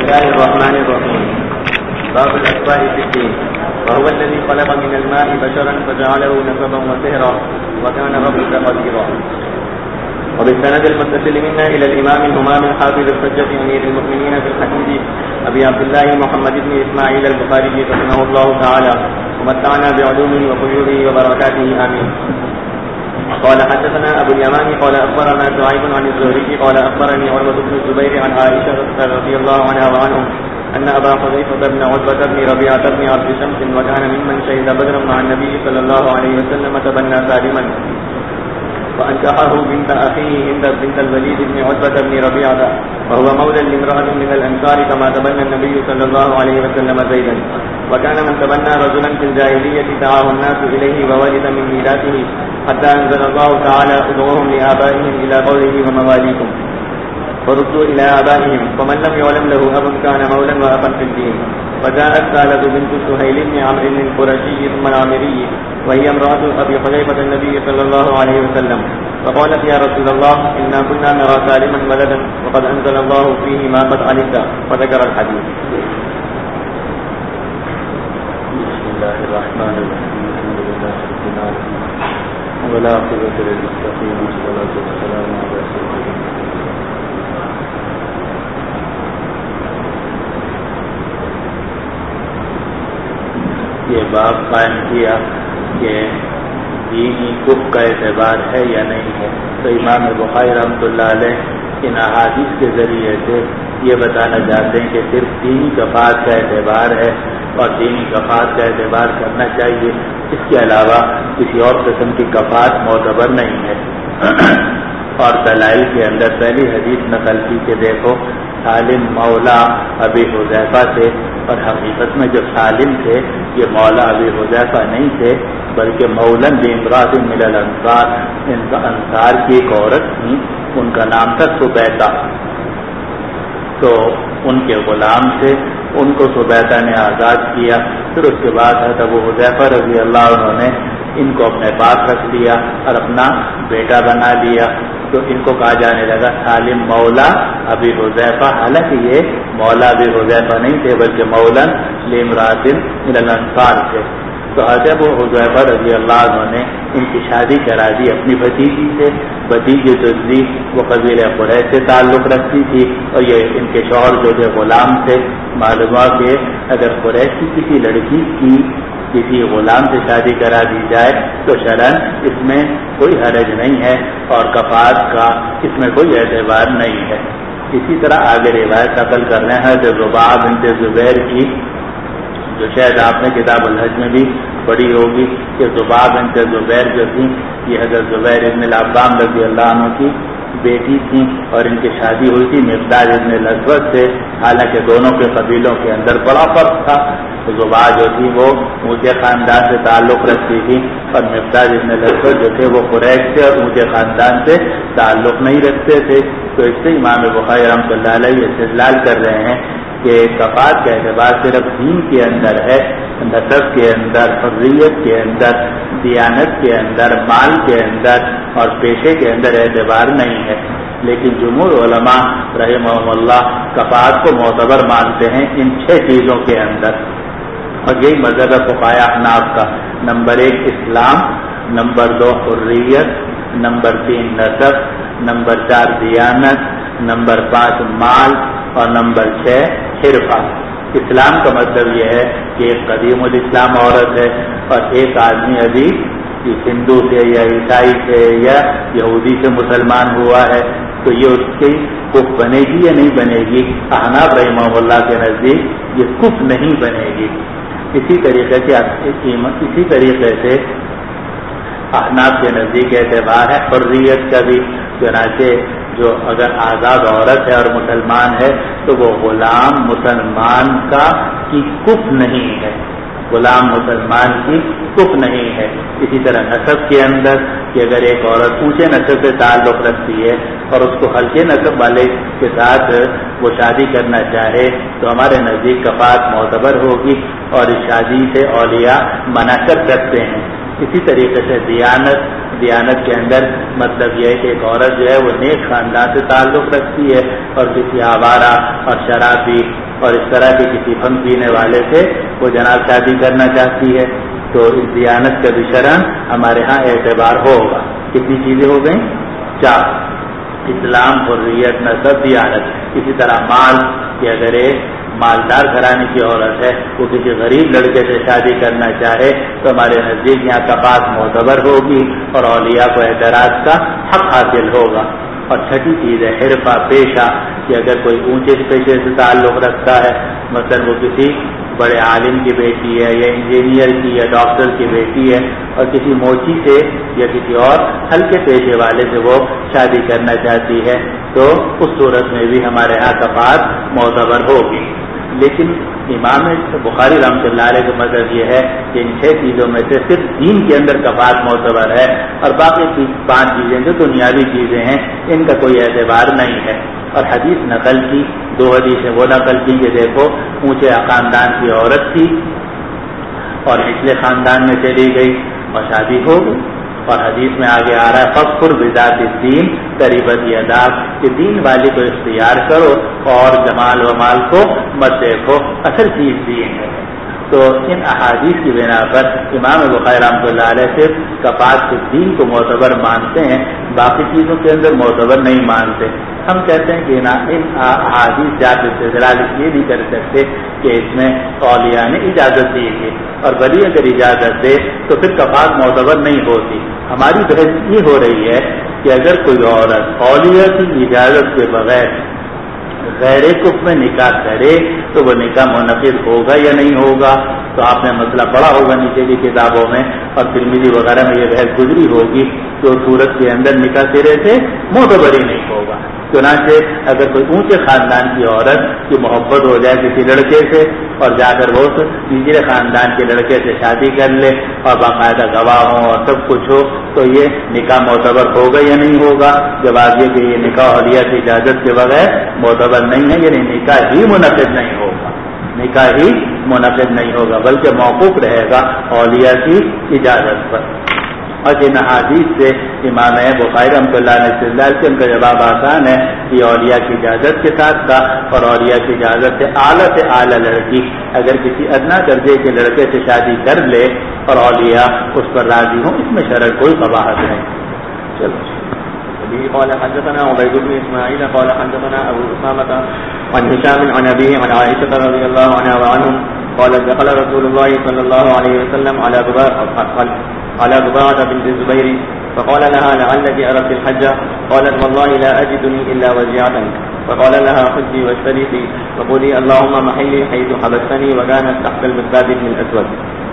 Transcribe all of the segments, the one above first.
الله الرحمن الرحيم. باب الأسماء في الدين. وهو الذي خلق من الماء بشرا فجعله نسبا وسهرا وكان ربك قديرا. وبالسند المتصل منا إلى الإمام الهمام الحافظ الحجة أمير المؤمنين في الحديث أبي عبد الله محمد بن إسماعيل البخاري رحمه الله تعالى ومتعنا بعلومه وفيوضه وبركاته آمين. قال حدثنا أبو اليمان قال أخبرنا شعيب عن الزهري قال أخبرني عروة بن الزبير عن عائشة رضي الله عنها وعنهم أن أبا حذيفة بن عتبة بن ربيعة بن عبد شمس وكان ممن شهد بدرا مع النبي صلى الله عليه وسلم تبنى سالما وأنكحه بنت أخيه هند بنت الوليد بن عتبة بن ربيعة وهو مولى لامرأة من الأنصار كما تبنى النبي صلى الله عليه وسلم زيدا. وكان من تبنى رجلا في الجاهلية دعاه الناس إليه وولد من ميراثه حتى أنزل الله تعالى ادعوهم لآبائهم إلى قوله ومواليكم فردوا إلى آبائهم ومن لم يعلم له أب كان مولا وأخا في الدين. وجاءت سالة بنت سهيل بن عمرو القرشي ثم العامري وهي امرأة أبي حذيفة النبي صلى الله عليه وسلم فقالت يا رسول الله إنا كنا نرى سالما ولدا وقد أنزل الله فيه ما قد علمت وذكر الحديث. بسم الله الرحمن الرحيم. الحمد لله رب العالمين والعاقبة للمتقين والصلاة والسلام على سيدنا یہ باب قائم کیا کہ دینی کفر کا اعتبار ہے یا نہیں ہے. تو امام بخاری رحمۃ اللہ علیہ ان احادیث کے ذریعے سے یہ بتانا چاہتے ہیں کہ صرف دینی کفات کا اعتبار ہے اور دینی کفات کا اعتبار کرنا چاہیے. اس کے علاوہ کسی اور قسم کی کفات معتبر نہیں ہے. اور دلائل کے اندر پہلی حدیث نقل کی کہ دیکھو سالم مولا ابی حذیفہ تھے اور حقیقت میں جو سالم تھے یہ مولا ابی حذیفہ نہیں تھے بلکہ مولن لامرأۃ من الانصار انصار کی ایک عورت تھی ان کا نام تھا سبیتہ. تو ان کے غلام تھے ان کو سبیتہ نے آزاد کیا. پھر اس کے بعد حضرت ابو حذیفہ رضی اللہ عنہ نے ان کو اپنے پاس رکھ لیا اور اپنا بیٹا بنا لیا. تو ان کو کہا جانے لگا سالم مولا ابی حذیفہ. حالانکہ یہ مولا ابی حذیفہ نہیں تھے بلکہ مولن لامرأۃ من الانصار تھے. تو حضرت ابو حذیفہ رضی اللہ عنہ نے ان کی شادی کرا دی اپنی بھتیجی سے. بھتیجی جو تھی وہ قبیلہ قریش سے تعلق رکھتی تھی اور یہ ان کے شوہر جو تھے غلام تھے. معلوم ہوا کہ اگر قریش کی کسی لڑکی کی کسی غلام سے شادی کرا دی جائے تو شرعاً اس میں کوئی حرج نہیں ہے اور کفات کا اس میں کوئی اعتبار نہیں ہے. اسی طرح آگے روایت نقل کر رہے ہیں حضرت زبیہ بنت زبیر کی جو شاید آپ نے کتاب الحج میں بھی پڑھی ہوگی کہ زبیہ بنت زبیر جو تھی یہ حضرت زبیر ابن العوام رضی اللہ عنہ کی بیٹی تھی اور ان کی شادی ہوئی تھی مقداد ابن الاسود سے. حالانکہ دونوں کے قبیلوں کے اندر بڑا فرق تھا. تو زبیہ جو تھی وہ اونچے خاندان سے تعلق رکھتی تھی اور مقداد ابن الاسود جو تھے وہ قریش سے اور اونچے خاندان سے تعلق نہیں رکھتے تھے. تو اس سے امام بخاری رحمۃ اللہ علیہ استدلال کر رہے ہیں کہ کفات کا اعتبار صرف دین کے اندر ہے, نسب کے اندر, حریت کے اندر, دیانت کے اندر, مال کے اندر اور پیشے کے اندر اعتبار نہیں ہے. لیکن جمہور علماء رحمہم اللہ کفات کو معتبر مانتے ہیں ان 6 چیزوں کے اندر. اور یہی مذہب فقہاء احناف کا. نمبر 1 اسلام, نمبر 2 حریت, نمبر 3 نسب, نمبر 4 دیانت, نمبر 5 مال اور نمبر 6 حرفہ. اسلام کا مطلب یہ ہے کہ ایک قدیم الاسلام عورت ہے اور ایک آدمی ابھی ہندو سے یا عیسائی سے یا یہودی سے مسلمان ہوا ہے تو یہ اس کی کفر بنے گی یا نہیں بنے گی؟ احناف رحمہ اللہ کے نزدیک یہ کفر نہیں بنے گی. اسی طریقے سے احناف کے نزدیک اعتبار ہے حریت کا بھی. چنانچہ جو اگر آزاد عورت ہے اور مسلمان ہے تو وہ غلام مسلمان کا کی کفر نہیں ہے, غلام مسلمان کی کفر نہیں ہے. اسی طرح نسب کے اندر کہ اگر ایک عورت اونچے نسب سے تعلق رکھتی ہے اور اس کو ہلکے نسب والے کے ساتھ وہ شادی کرنا چاہے تو ہمارے نزدیک کفات معتبر ہوگی اور اس شادی سے اولیاء منع کر سکتے ہیں. اسی طریقے سے دیانت کے اندر مطلب یہ ہے کہ ایک عورت جو ہے وہ نیک خاندان سے تعلق رکھتی ہے اور کسی آوارہ اور شرابی اور اس طرح کے کسی بھنگ پینے والے سے وہ جناب شادی کرنا چاہتی ہے تو اس دیانت کا بھی شرعاً ہمارے ہاں اعتبار ہوگا. کتنی چیزیں ہو گئیں؟ 4: اسلام، حریت، نسب، دیانت. اسی طرح مال کہ اگر ایک مالدار گھرانے کی عورت ہے وہ کسی غریب لڑکے سے شادی کرنا چاہے تو ہمارے نزدیک یہاں کفات معتبر ہوگی اور اولیاء کو اعتراض کا حق حاصل ہوگا. اور چھٹی چیز ہے حرفہ، پیشہ کہ اگر کوئی اونچے پیشے سے تعلق رکھتا ہے، مثلا وہ کسی بڑے عالم کی بیٹی ہے یا انجینئر کی یا ڈاکٹر کی بیٹی ہے اور کسی موچی سے یا کسی اور ہلکے پیشے والے سے وہ شادی کرنا چاہتی ہے تو اس صورت میں بھی ہمارے یہاں کفات معتبر ہوگی. لیکن امام بخاری رحمۃ اللہ علیہ کا مذہب یہ ہے کہ ان 6 چیزوں میں سے صرف دین کے اندر کفات معتبر ہے اور باقی 5 چیزیں جو دنیاوی چیزیں ہیں ان کا کوئی اعتبار نہیں ہے. اور حدیث نقل کی 2 حدیثیں وہ نقل کی کہ دیکھو اونچے خاندان کی عورت تھی اور نچلے خاندان میں چلی گئی اور شادی ہو گئی. اور حدیث میں آگے آ رہا ہے فخر بذات الدین قریبت یداک کہ دین والی کو اختیار کرو اور جمال و مال کو مت دیکھو، اصل چیز دین ہے. تو ان احادیث کی بنا پر امام بخاری رحمۃ اللہ علیہ سے کفات کے دین کو معتبر مانتے ہیں، باقی چیزوں کے اندر معتبر نہیں مانتے. ہم کہتے ہیں کہ ان احادیث جات استدلال اس لیے نہیں کر سکتے کہ اس میں اولیاء نے اجازت دی ہے اور ولی اگر اجازت دے تو پھر کفات معتبر نہیں ہوتی. ہماری بحث یہ ہو رہی ہے کہ اگر کوئی عورت اولیاء کی اجازت کے بغیر غیر کف میں نکاح کرے تو وہ نکاح منعقد ہوگا یا نہیں ہوگا. تو آپ نے مسئلہ پڑھا ہوگا نیچے کی کتابوں میں اور ترمذی وغیرہ میں یہ بحث گزری ہوگی کہ اس صورت کے اندر نکاح سرے سے معتبر ہی نہیں ہوگا. چنانچہ اگر کوئی اونچے خاندان کی عورت کی محبت ہو جائے کسی لڑکے سے اور جا کر وہ نچلے خاندان کے لڑکے سے شادی کر لے اور باقاعدہ گواہ ہوں اور سب کچھ ہو تو یہ نکاح معتبر ہوگا یا نہیں ہوگا؟ جواب یہ کہ یہ نکاح اولیاء کی اجازت کے بغیر معتبر نہیں ہے، یعنی نکاح ہی منعقد نہیں ہوگا، نکاح ہی منعقد نہیں ہوگا بلکہ موقوف رہے گا اولیاء کی اجازت پر. اور جن حدیث سے امام بخاری رحمۃ اللہ علیہ استدلال کے ان کا جواب آسان ہے کہ اولیاء کی اجازت کے ساتھ تھا اور اولیاء کی اجازت سے اعلیٰ لڑکی اگر کسی ادنا درجے کے لڑکے سے شادی کر لے اور اولیاء اس پر راضی ہوں اس میں شرع کوئی قباحت نہیں. چلو. قال حدثنا عبيد بن اسماعيل قال حدثنا ابو اسامه عن هشام عن ابيه عن عائشه رضي الله عنها وعنهم قال دخل رسول الله صلى الله عليه وسلم على ضباعة بنت الزبير فقال لها لعلك أردت الحج قالت والله لا أجدني إلا وجعة فقال لها حجي واشتريتي فقولي اللهم محلي حيث حبستني وكانت تحت المقداد بن الأسود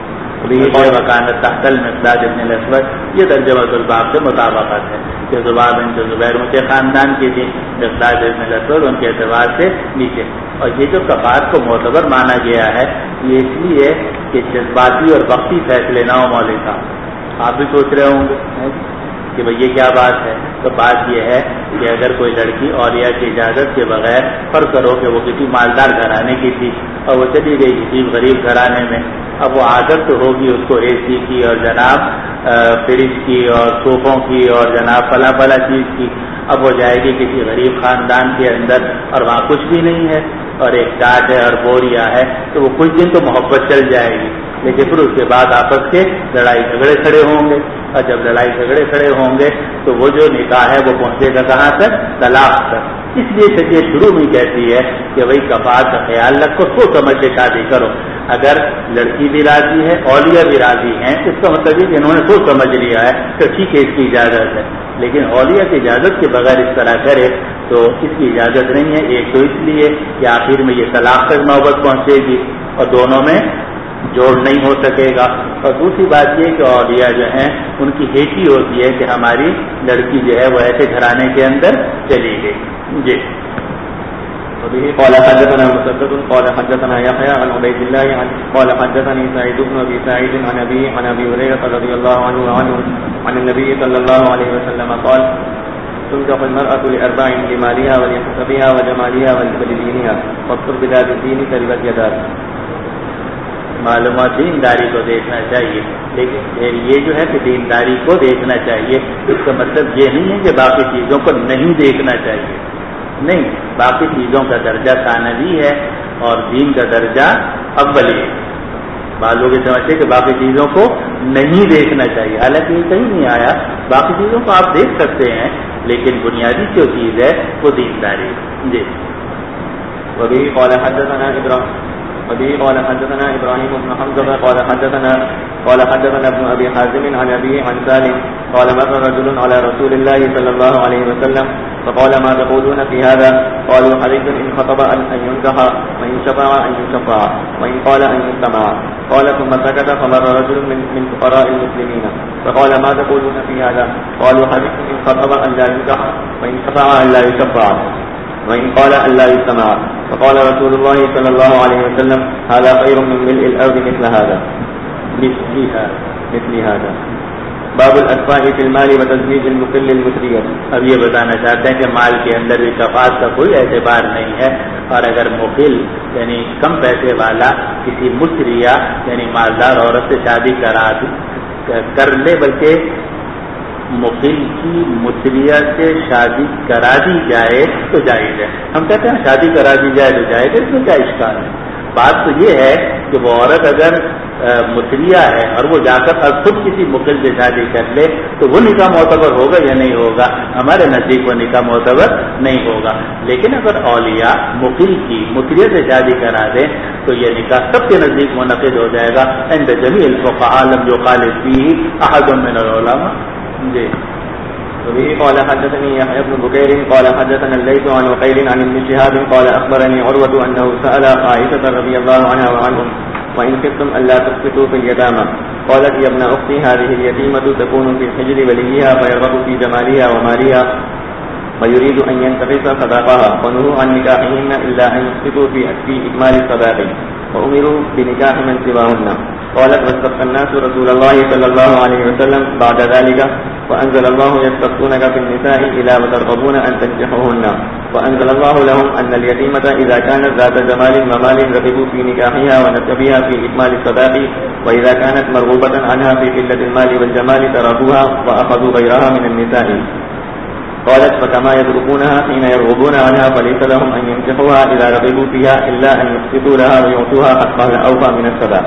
وكانت تحت المقداد بن الأسود. یہ ترجمہ الباب سے مطابقت ہے کہ زبیر بنت زبیر اونچے خاندان کی تھی، مقداد بن الأسود ان کے اعتبار سے نیچے. اور یہ جو کفات کو معتبر مانا گیا ہے یہ اس لیے کہ جذباتی اور وقتی فیصلے نہ ہو. مولوی صاحب آپ بھی سوچ رہے ہوں گے کہ بھئی یہ کیا بات ہے. تو بات یہ ہے کہ اگر کوئی لڑکی اولیاء کی اجازت کے بغیر فرض کرو کہ وہ کسی مالدار گھرانے کی تھی اور وہ چلی گئی کسی غریب گھرانے میں، اب وہ عادت تو ہوگی اس کو اے سی کی اور جناب فریج کی اور صوفوں کی اور جناب فلاں چیز کی. اب وہ جائے گی کسی غریب خاندان کے اندر اور وہاں کچھ بھی نہیں ہے اور ایک ٹاٹ ہے اور بوریا ہے تو وہ کچھ دن تو محبت چل جائے گی لیکن پھر اس کے بعد آپس کے لڑائی جھگڑے کھڑے ہوں گے اور جب لڑائی جھگڑے کھڑے ہوں گے تو وہ جو نکاح ہے وہ پہنچے گا کہاں تک؟ طلاق تک. اس لیے شریعت شروع میں کہتی ہے کہ بھائی کفات کا خیال رکھو، سوچ سمجھ کے شادی کرو. اگر لڑکی بھی راضی ہے اولیاء بھی راضی ہیں اس کا مطلب یہ کہ انہوں نے سوچ سمجھ لیا ہے تو ٹھیک ہے اس کی اجازت ہے. لیکن اولیاء کی اجازت کے بغیر اس طرح کرے تو اس کی اجازت نہیں ہے. ایک تو اس لیے کہ آخر میں یہ طلاق تک نوبت پہنچے گی اور دونوں میں جوڑ نہیں ہو سکے گا. اور دوسری بات یہ کہ اولیاء جو ہیں ان کی ہیٹی ہوتی ہے کہ ہماری لڑکی جو ہے وہ ایسے گھرانے کے اندر چلی گئی. جی. وبه قال حدثنا مسدد قال حدثنا يحيى عن عبيد الله قال حدثني سعيد بن ابي سعيد عن ابي هريره رضي الله عنه عن النبي صلى الله عليه وسلم قال تنكح المرأة لأربع لمالها ولحسبها وجمالها ولدينها واذكر بذات الدين تربت يداك. معلومات دینداری کو دیکھنا چاہیے لیکن یہ جو ہے کہ دینداری کو دیکھنا چاہیے اس کا مطلب یہ نہیں ہے کہ باقی چیزوں کو نہیں دیکھنا چاہیے. نہیں، باقی چیزوں کا درجہ ثانوی ہے اور دین کا درجہ اول ہے. بعض لوگ سمجھتے کہ باقی چیزوں کو نہیں دیکھنا چاہیے، حالانکہ یہ کہیں نہیں آیا. باقی چیزوں کو آپ دیکھ سکتے ہیں لیکن بنیادی جو چیز ہے وہ دینداری. جی. وبه قال حدثنا ابراهيم بن حمزة قال حدثنا ابن ابي حازم عن ابيه عن سالم قال مر رجل على رسول الله صلى الله عليه وسلم فقال ما تقولون في هذا؟ قالوا حديث ان خطب ان ينكح وان شفع ان يشفع وان قال ان يستمع. قال ثم سكت فمر رجل من فقراء المسلمين فقال ما تقولون في هذا؟ قالوا حديث ان خطب ان لا ينكح وان شفع ان لا يشفع وإن قال أن لا يستمع. فقال رسول الله صلى الله عليه وسلم هذا خير من ملء الأرض مثل هذا. باب الأسفاء في المال وتزويج المقل المسرية. اب یہ بتانا چاہتے ہیں کہ مال کے اندر بھی شفاعت کا کوئی اعتبار نہیں ہے، اور اگر مقل یعنی کم پیسے والا کسی مسریہ یعنی مالدار عورت سے شادی کر لے، بلکہ مقل کی مسریہ سے شادی کرا دی جائے تو جائز ہے. ہم کہتے ہیں شادی کرا دی جائے تو جائز ہے، اس میں کیا اشکال ہے؟ بات تو یہ ہے کہ وہ عورت اگر مسریہ ہے اور وہ جا کر خود کسی مقل سے شادی کر لے تو وہ نکاح معتبر ہوگا یا نہیں ہوگا؟ ہمارے نزدیک وہ نکاح معتبر نہیں ہوگا. لیکن اگر اولیاء مقل کی مسریہ سے شادی کرا دیں تو یہ نکاح سب کے نزدیک منعقد ہو جائے گا. عند جمیع الفقهاء لم يخالف فيه احد من العلماء. جی. وبه قال حدثني يحيى بن بكير قال حدثنا الليث عن وقيل عن ابن شهاب قال أخبرني عروة أنه سأل عائشة رضي الله عنها وعنهم وإن خفتم ألا تسقطوا في اليتامى قالت يا ابن أختي هذه اليتيمة تكون في حجر وليها فيرغب في جمالها ومالها ويريد أن ينتقص صداقها ونهوا عن نكاحهن إلا أن يسقطوا في إكمال الصداق وأمروا بنكاح من سواهن. قالت واستفتى الناس رسول الله صلى الله عليه وسلم بعد ذلك وأنزل الله يستفتونك في النساء إلا وترغبون أن تنكحوهن وأنزل الله لهم أن اليتيمة إذا كانت ذات جمال ومال رغبوا في نكاحها ونسبها في إكمال الصداق وإذا كانت مرغوبة عنها في قلة المال والجمال تركوها وأخذوا غيرها من النساء. قالت فكما يتركونها حين يرغبون عنها فليس لهم أن ينكحوها إذا رغبوا فيها إلا أن يقسطوا لها ويعطوها حقها الأوفى من الصداق.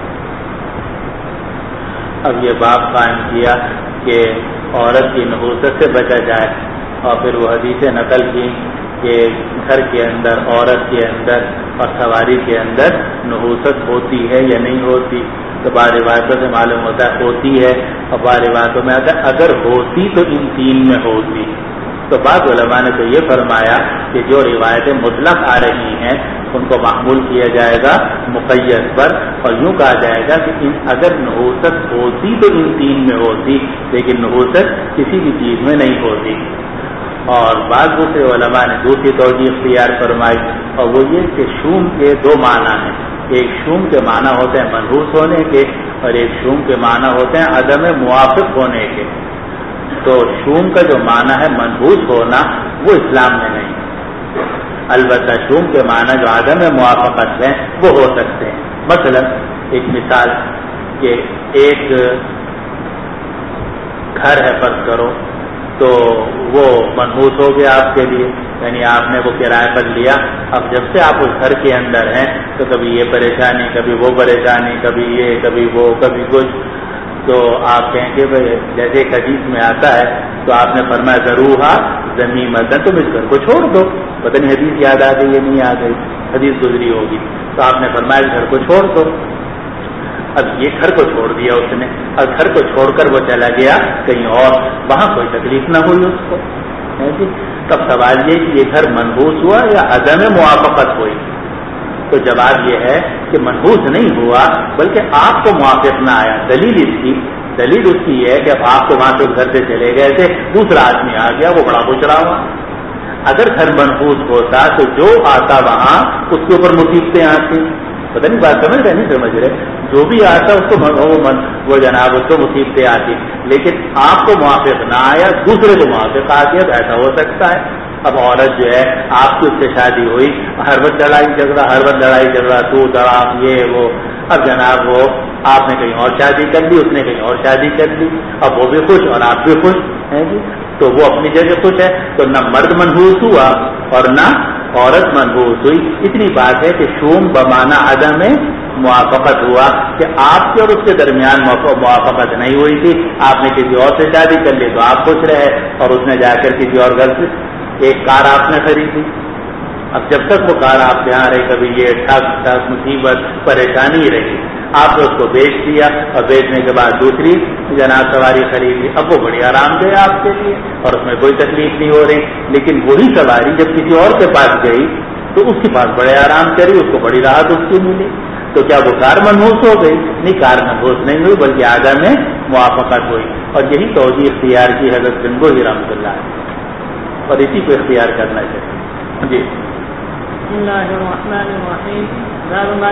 اب یہ باب قائم کیا کہ عورت کی نحوست سے بچا جائے، اور پھر وہ حدیثیں نقل کی کہ گھر کے اندر عورت کے اندر اور سواری کے اندر نحوست ہوتی ہے یا نہیں ہوتی. تو بعض روایتوں سے معلوم ہوتا ہے ہوتی ہے، اور بعض روایتوں میں اگر ہوتی تو ان تین میں ہوتی. تو بعض علماء نے تو یہ فرمایا کہ جو روایتیں مطلق آ رہی ہیں ان کو معمول کیا جائے گا مقید پر، اور یوں کہا جائے گا کہ اگر نحوست ہوتی تو ان تین میں ہوتی، لیکن نحوست کسی بھی چیز میں نہیں ہوتی. اور بعض دوسرے علماء نے دوسری توجیہ اختیار فرمائی، اور وہ یہ کہ شوم کے دو معنی ہیں. ایک شوم کے معنی ہوتے ہیں منحوس ہونے کے، اور ایک شوم کے معنی ہوتے ہیں عدم موافق ہونے کے. تو شوم کا جو معنی ہے منحوس ہونا وہ اسلام میں نہیں، البتہ شوم کے معنی جو عدم موافقت ہیں وہ ہو سکتے ہیں. مثلا ایک مثال کہ ایک گھر ہے فرض کرو، تو وہ منحوس ہو گیا آپ کے لیے، یعنی آپ نے وہ کرایہ پر لیا. اب جب سے آپ اس گھر کے اندر ہیں تو کبھی یہ پریشانی، کبھی وہ پریشانی، کبھی یہ، کبھی وہ، کبھی کچھ. تو آپ کہیں گے بھائی جیسے ایک حدیث میں آتا ہے تو آپ نے فرمایا ضرور زمین مدن تم اس گھر کو چھوڑ دو. پتہ نہیں حدیث یاد آ گئی یا نہیں آ گئی، حدیث گزری ہوگی. تو آپ نے فرمایا اس گھر کو چھوڑ دو. اب یہ گھر کو چھوڑ دیا اس نے، اور گھر کو چھوڑ کر وہ چلا گیا کہیں اور، وہاں کوئی تکلیف نہ ہوئی اس کو. تب سوال یہ کہ یہ گھر منحوس ہوا یا عدم موافقت ہوئی؟ تو جواب یہ ہے کہ منحوس نہیں ہوا، بلکہ آپ کو موافق نہ آیا. دلیل اس کی یہ ہے کہ اب آپ تو وہاں سے گھر سے چلے گئے تھے، دوسرا آدمی آ گیا، وہ بڑا خوش رہا ہوا. اگر گھر منحوس ہوتا تو جو آتا وہاں اس کے اوپر مصیبتیں آتی. پتہ نہیں بات سمجھ رہے نہیں سمجھ رہے؟ جو بھی آتا اس کو وہ جناب اس کو مصیبتیں آتی. لیکن آپ کو موافق نہ آیا، دوسرے کو موافق آ گیا، تو ایسا ہو سکتا ہے. اب عورت جو ہے آپ کی اس سے شادی ہوئی، ہر وقت لڑائی جھگڑا تو دڑاپ یہ وہ. اب جناب وہ آپ نے کہیں اور شادی کر لی، اس نے کہیں اور شادی کر لی، اب وہ بھی خوش اور آپ بھی خوش ہیں جی. تو وہ اپنی جگہ خوش ہے. تو نہ مرد منحوس ہوا اور نہ عورت منحوس ہوئی. اتنی بات ہے کہ شوم بمعنی عدم میں موافقت ہوا کہ آپ کے اور اس کے درمیان موافقت نہیں ہوئی تھی. آپ نے کسی اور سے شادی کر لی تو آپ خوش رہے اور اس نے جا کر کسی اور گھر سے ایک کار آپ نے خریدی. اب جب تک وہ کار آپ کے یہاں رہی, کبھی یہ ٹھگ مصیبت پریشانی رہی, آپ نے اس کو بیچ دیا اور بیچنے کے بعد دوسری جناب سواری خریدی. اب وہ بڑی آرام دہ آپ کے لیے اور اس میں کوئی تکلیف نہیں ہو رہی. لیکن وہی سواری جب کسی اور کے پاس گئی تو اس کے پاس بڑے آرام کری, اس کو بڑی راحت اس کی ملی. تو کیا وہ کار منحوس ہو گئی؟ نہیں, کار منحوس نہیں ہوئی بلکہ آدم میں موافقت ہوئی. اور یہی توجہ اختیار کی حضرت گنگوہی رحمۃ اللہ علیہ, اور اسی کو اختیار کرنا چاہیے. جی. بسم الله الرحمن الرحيم. باب ما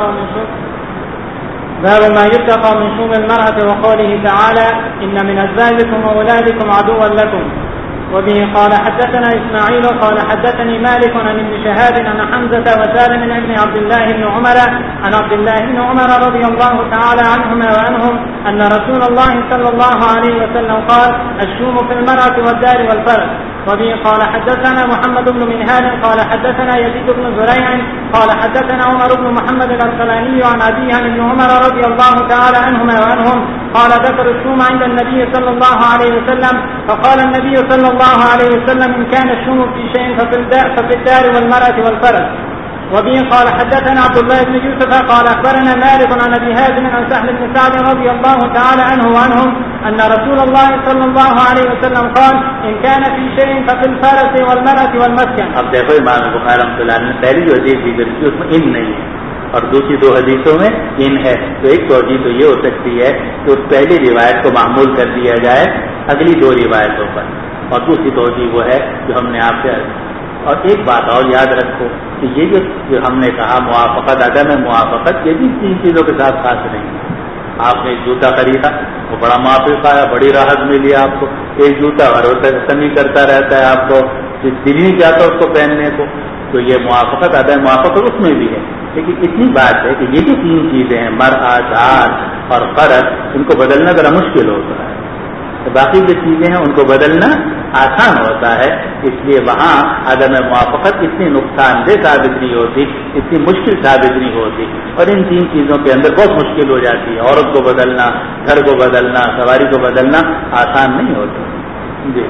يتقى من شوم المرأة وقوله تعالى إن من أزواجكم وأولادكم عدوا لكم. وبه قال حدثنا إسماعيل قال حدثني مالك عن ابن شهاب عن حمزة وسالم بن عبد الله بن عمر عن عبد الله بن عمر رضي الله تعالى عنهما وعنهم أن رسول الله صلى الله عليه وسلم قال الشوم في المرأة والدار والفرد. وبه قال حدثنا محمد بن منهال قال حدثنا يزيد بن زريع قال حدثنا عمر بن محمد الأرسلاني عن أبيه عن ابن عمر رضي الله تعالى عنهما وعنهم قال ذكر الشوم عند النبي صلى الله عليه وسلم فقال النبي صلى الله عليه وسلم إن كان الشوم في شيء ففي الدار والمرأة والفرد. وبه قال حدثنا عبد الله بن يوسف قال أخبرنا مالك عن أبي هازم عن سهل بن سعد رضي الله تعالى عنه وعنهم أن رسول الله صلى الله عليه وسلم قال إن كان في شيء ففي الفرس والمرأة والمسكن. اب دیکھو امام بخاری رحمۃ اللہ علیہ نے پہلی جو حدیث ذکر کی اس میں ان نہیں ہے اور دوسری دو حدیثوں میں ان ہے. تو ایک توجہ تو یہ ہو سکتی ہے کہ اس پہلی روایت کو معمول کر دیا جائے اگلی دو روایتوں پر, اور دوسری توجہ وہ ہے جو ہم نے آپ سے. اور ایک بات اور یاد رکھو کہ یہ جو ہم نے کہا موافقت عدم ہے موافقت, یہ بھی تین چیزوں کے ساتھ خاص نہیں ہے. آپ نے ایک جوتا خریدا, وہ بڑا موافق آیا, بڑی راحت ملی آپ کو. ایک جوتا ہر وقت تمی کرتا رہتا ہے, آپ کو دل نہیں چاہتا اس کو پہننے کو. تو یہ موافقت عدم موافقت اس میں بھی ہے. لیکن اتنی بات ہے کہ یہ جو تین چیزیں ہیں مرأة دار اور فرد, ان کو بدلنا ذرا مشکل ہوتا ہے. باقی جو چیزیں ہیں ان کو بدلنا آسان ہوتا ہے. اس لیے وہاں عدم موافقت اتنی نقصان دہ ثابت نہیں ہوتی, اتنی مشکل ثابت نہیں ہوتی. اور ان تین چیزوں کے اندر بہت مشکل ہو جاتی ہے. عورت کو بدلنا, گھر کو بدلنا, سواری کو بدلنا آسان نہیں ہوتا. جی.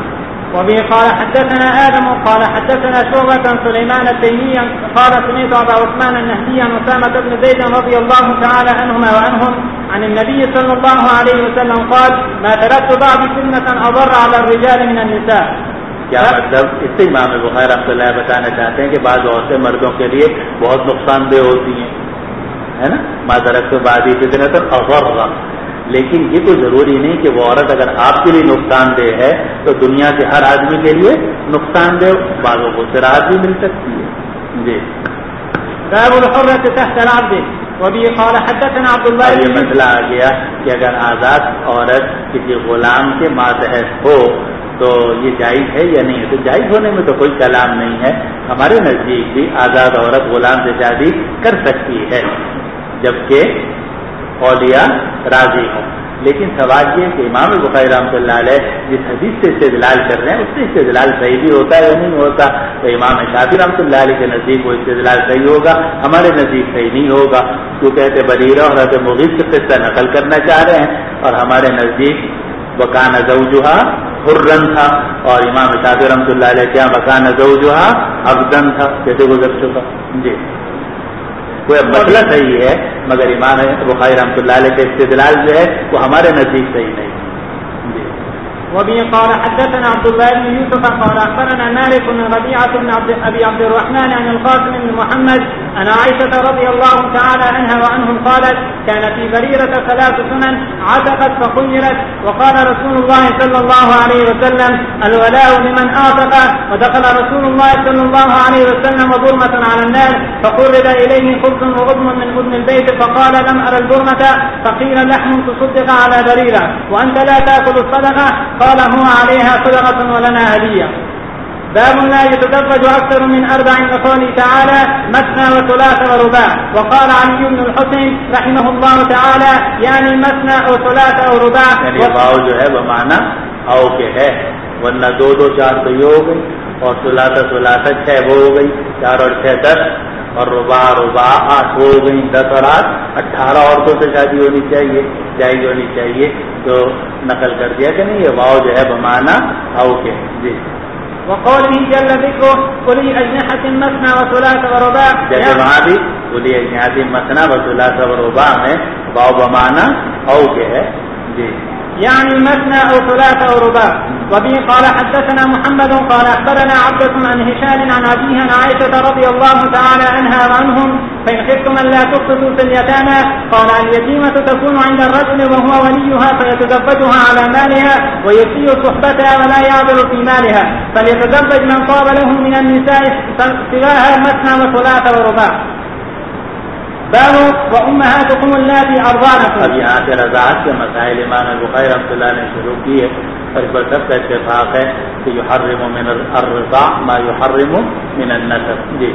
وبه قال حدثنا آدم قال حدثنا شعبة عن سليمان التيمي قال سمعت أبا عثمان النهدي عن أسامة بن زيد رضي الله تعالى عنهما وعنهم عن النبي صلى الله عليه وسلم قال ما تركت بعد فتنة أضر على الرجال من النساء. کیا مطلب؟ اس سے امام بخاری رحمۃ اللہ بتانا چاہتے ہیں کہ بعض عورتیں مردوں کے لیے بہت نقصان دہ ہوتی ہیں, ہے نا. ما ترکت بعد فتنة أضر, لیکن یہ تو ضروری نہیں کہ وہ عورت اگر آپ کے لیے نقصان دہ ہے تو دنیا کے ہر آدمی کے لیے نقصان دہ, بعضوں کو راحت بھی مل سکتی ہے. جی. باب الحرة تحت العبد. وبه قال حدثنا عبد الله. یہ مسئلہ آ گیا کہ اگر آزاد عورت کسی غلام کے ماتحت ہو تو یہ جائز ہے یا نہیں ہے. تو جائز ہونے میں تو کوئی کلام نہیں ہے. ہمارے نزدیک بھی آزاد عورت غلام سے شادی کر سکتی ہے جبکہ اولیاء راضی ہوں. لیکن سوال یہ کہ امام بخاری رحمۃ اللہ علیہ جس حدیث سے استدلال کر رہے ہیں اس سے استدلال صحیح بھی ہوتا ہے یا نہیں ہوتا. تو امام شافعی رحمۃ اللہ علیہ کے نزدیک وہ استدلال صحیح ہوگا, ہمارے نزدیک صحیح نہیں ہوگا. جو کہتے بریرہ اور حضرت مغیث سے قصہ نقل کرنا چاہ رہے ہیں, اور ہمارے نزدیک وکان زوجہا حرن تھا, اور امام شافعی رحمۃ اللہ علیہ کیا وکان زوجہا عبدن تھا, جیسے گزر چکا. جی. کوئی مسئلہ صحیح ہے مگر امام بخاری رحمۃ اللہ علیہ کے استدلال جو ہے وہ ہمارے نزدیک صحیح نہیں. وبه قال حدثنا عبد الله بن يوسف قال أخبرنا مالك بن ربيعة بن أبي عبد الرحمن عن القاسم بن محمد عن عائشة رضي الله تعالى عنها وعنهم قالت كان في بريرة 3 سنن عتقت فخيرت وقال رسول الله صلى الله عليه وسلم الولاء لمن أعتق. ودخل رسول الله صلى الله عليه وسلم ظلمة على النار فقرب إليه خبز وعظم من أذن البيت فقال لم أرى الظلمة فقيل لحم تصدق على بريرة وأنت لا تأكل الصدقة قال هو عليها صدقة ولنا هدية. باب لا يتزوج أكثر من 4 لقوله تعالى مثنى وثلاث ورباع. وقال علي بن الحسين رحمه الله تعالى يعني مثنى أو ثلاث أو رباع. یعنی واو جو ہے وہ معنی او کے ہے, ورنہ 2 2 4 تو یہ ہو گئی, اور ثلاثہ 6 وہ ہو گئی، 4 اور 6 10، اور رباع 8 ہو گئی، 10 اور 8 18 عورتوں سے شادی ہونی چاہیے، جائز ہونی چاہیے، تو نقل کر دیا کہ نہیں یہ واؤ جو ہے بمانا او کے. جی وقوله جل ذكره أولي أجنحة مثنى وثلاث ورباع، جیسے وہاں بھی اولی اجنحة مثنى وثلاث ورباع میں واؤ بمانا او کے ہے. جی يعني مثنى أو ثلاث أو رباع. وبه قال حدثنا محمد قال أخبرنا عبدة عن هشام عن أبيه عن عائشة رضي الله تعالى عنها وعنهم فإن خفتم ألا تقسطوا في اليتامى قال اليتيمة تكون عند الرجل وهو وليها فيتزوجها على مالها ويسيء صحبتها ولا يعذر في مالها فليتزوج من طاب له من النساء سواها مثنى وثلاث ورباع. باب وأمهاتكم اللاتي أرضعنكم. اب یہاں سے رضاعت کے مسائل امام بخاری رحمۃ اللہ نے شروع کیے، اور اس پر سب کا اتفاق ہے کہ يحرم من الرضاع ما يحرم من النسب. جی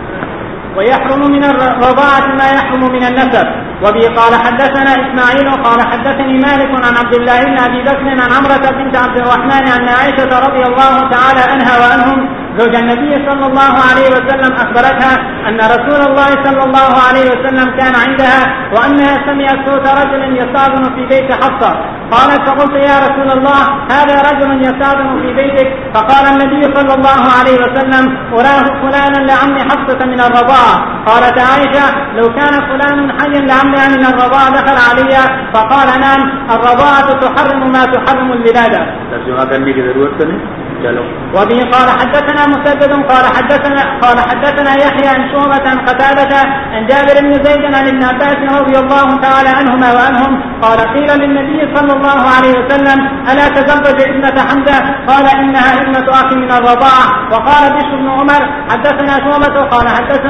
ويحرم من الرضاعة ما يحرم من النسب. وبه قال حدثنا إسماعيل قال حدثني مالك عن عبد الله بن أبي بكر عن عمرة بنت عبد الرحمن أن عائشة رضي الله تعالى عنها وعنهم زوج النبي صلى الله عليه وسلم أخبرتها أن رسول الله صلى الله عليه وسلم كان عندها وأنها سمعت صوت رجل يستأذن في بيت حفصة. قالت فقلت يا رسول الله هذا رجل يستأذن في بيتك؟ فقال النبي صلى الله عليه وسلم أراه فلانا لعم حفصة من الرضاعة. قالت عائشة لو كان فلان حيا لعمها من الرضاعة دخل علي. فقال نعم الرضاعة تحرم ما تحرم الولادة. ترجمہ کرنے کی ضرورت تو نہیں. چلو. وبه قال حدثنا مسدد قال حدثنا يحيى عن شعبة عن قتادة عن جابر بن زيد عن ابن عباس رضي الله تعالى عنهما وعنهم قال قيل للنبي صلى الله عليه وسلم ألا تزوج ابنة حمزة؟ قال إنها ابنة أخي من الرضاعة. وقال بشر بن عمر حدثنا شعبة قال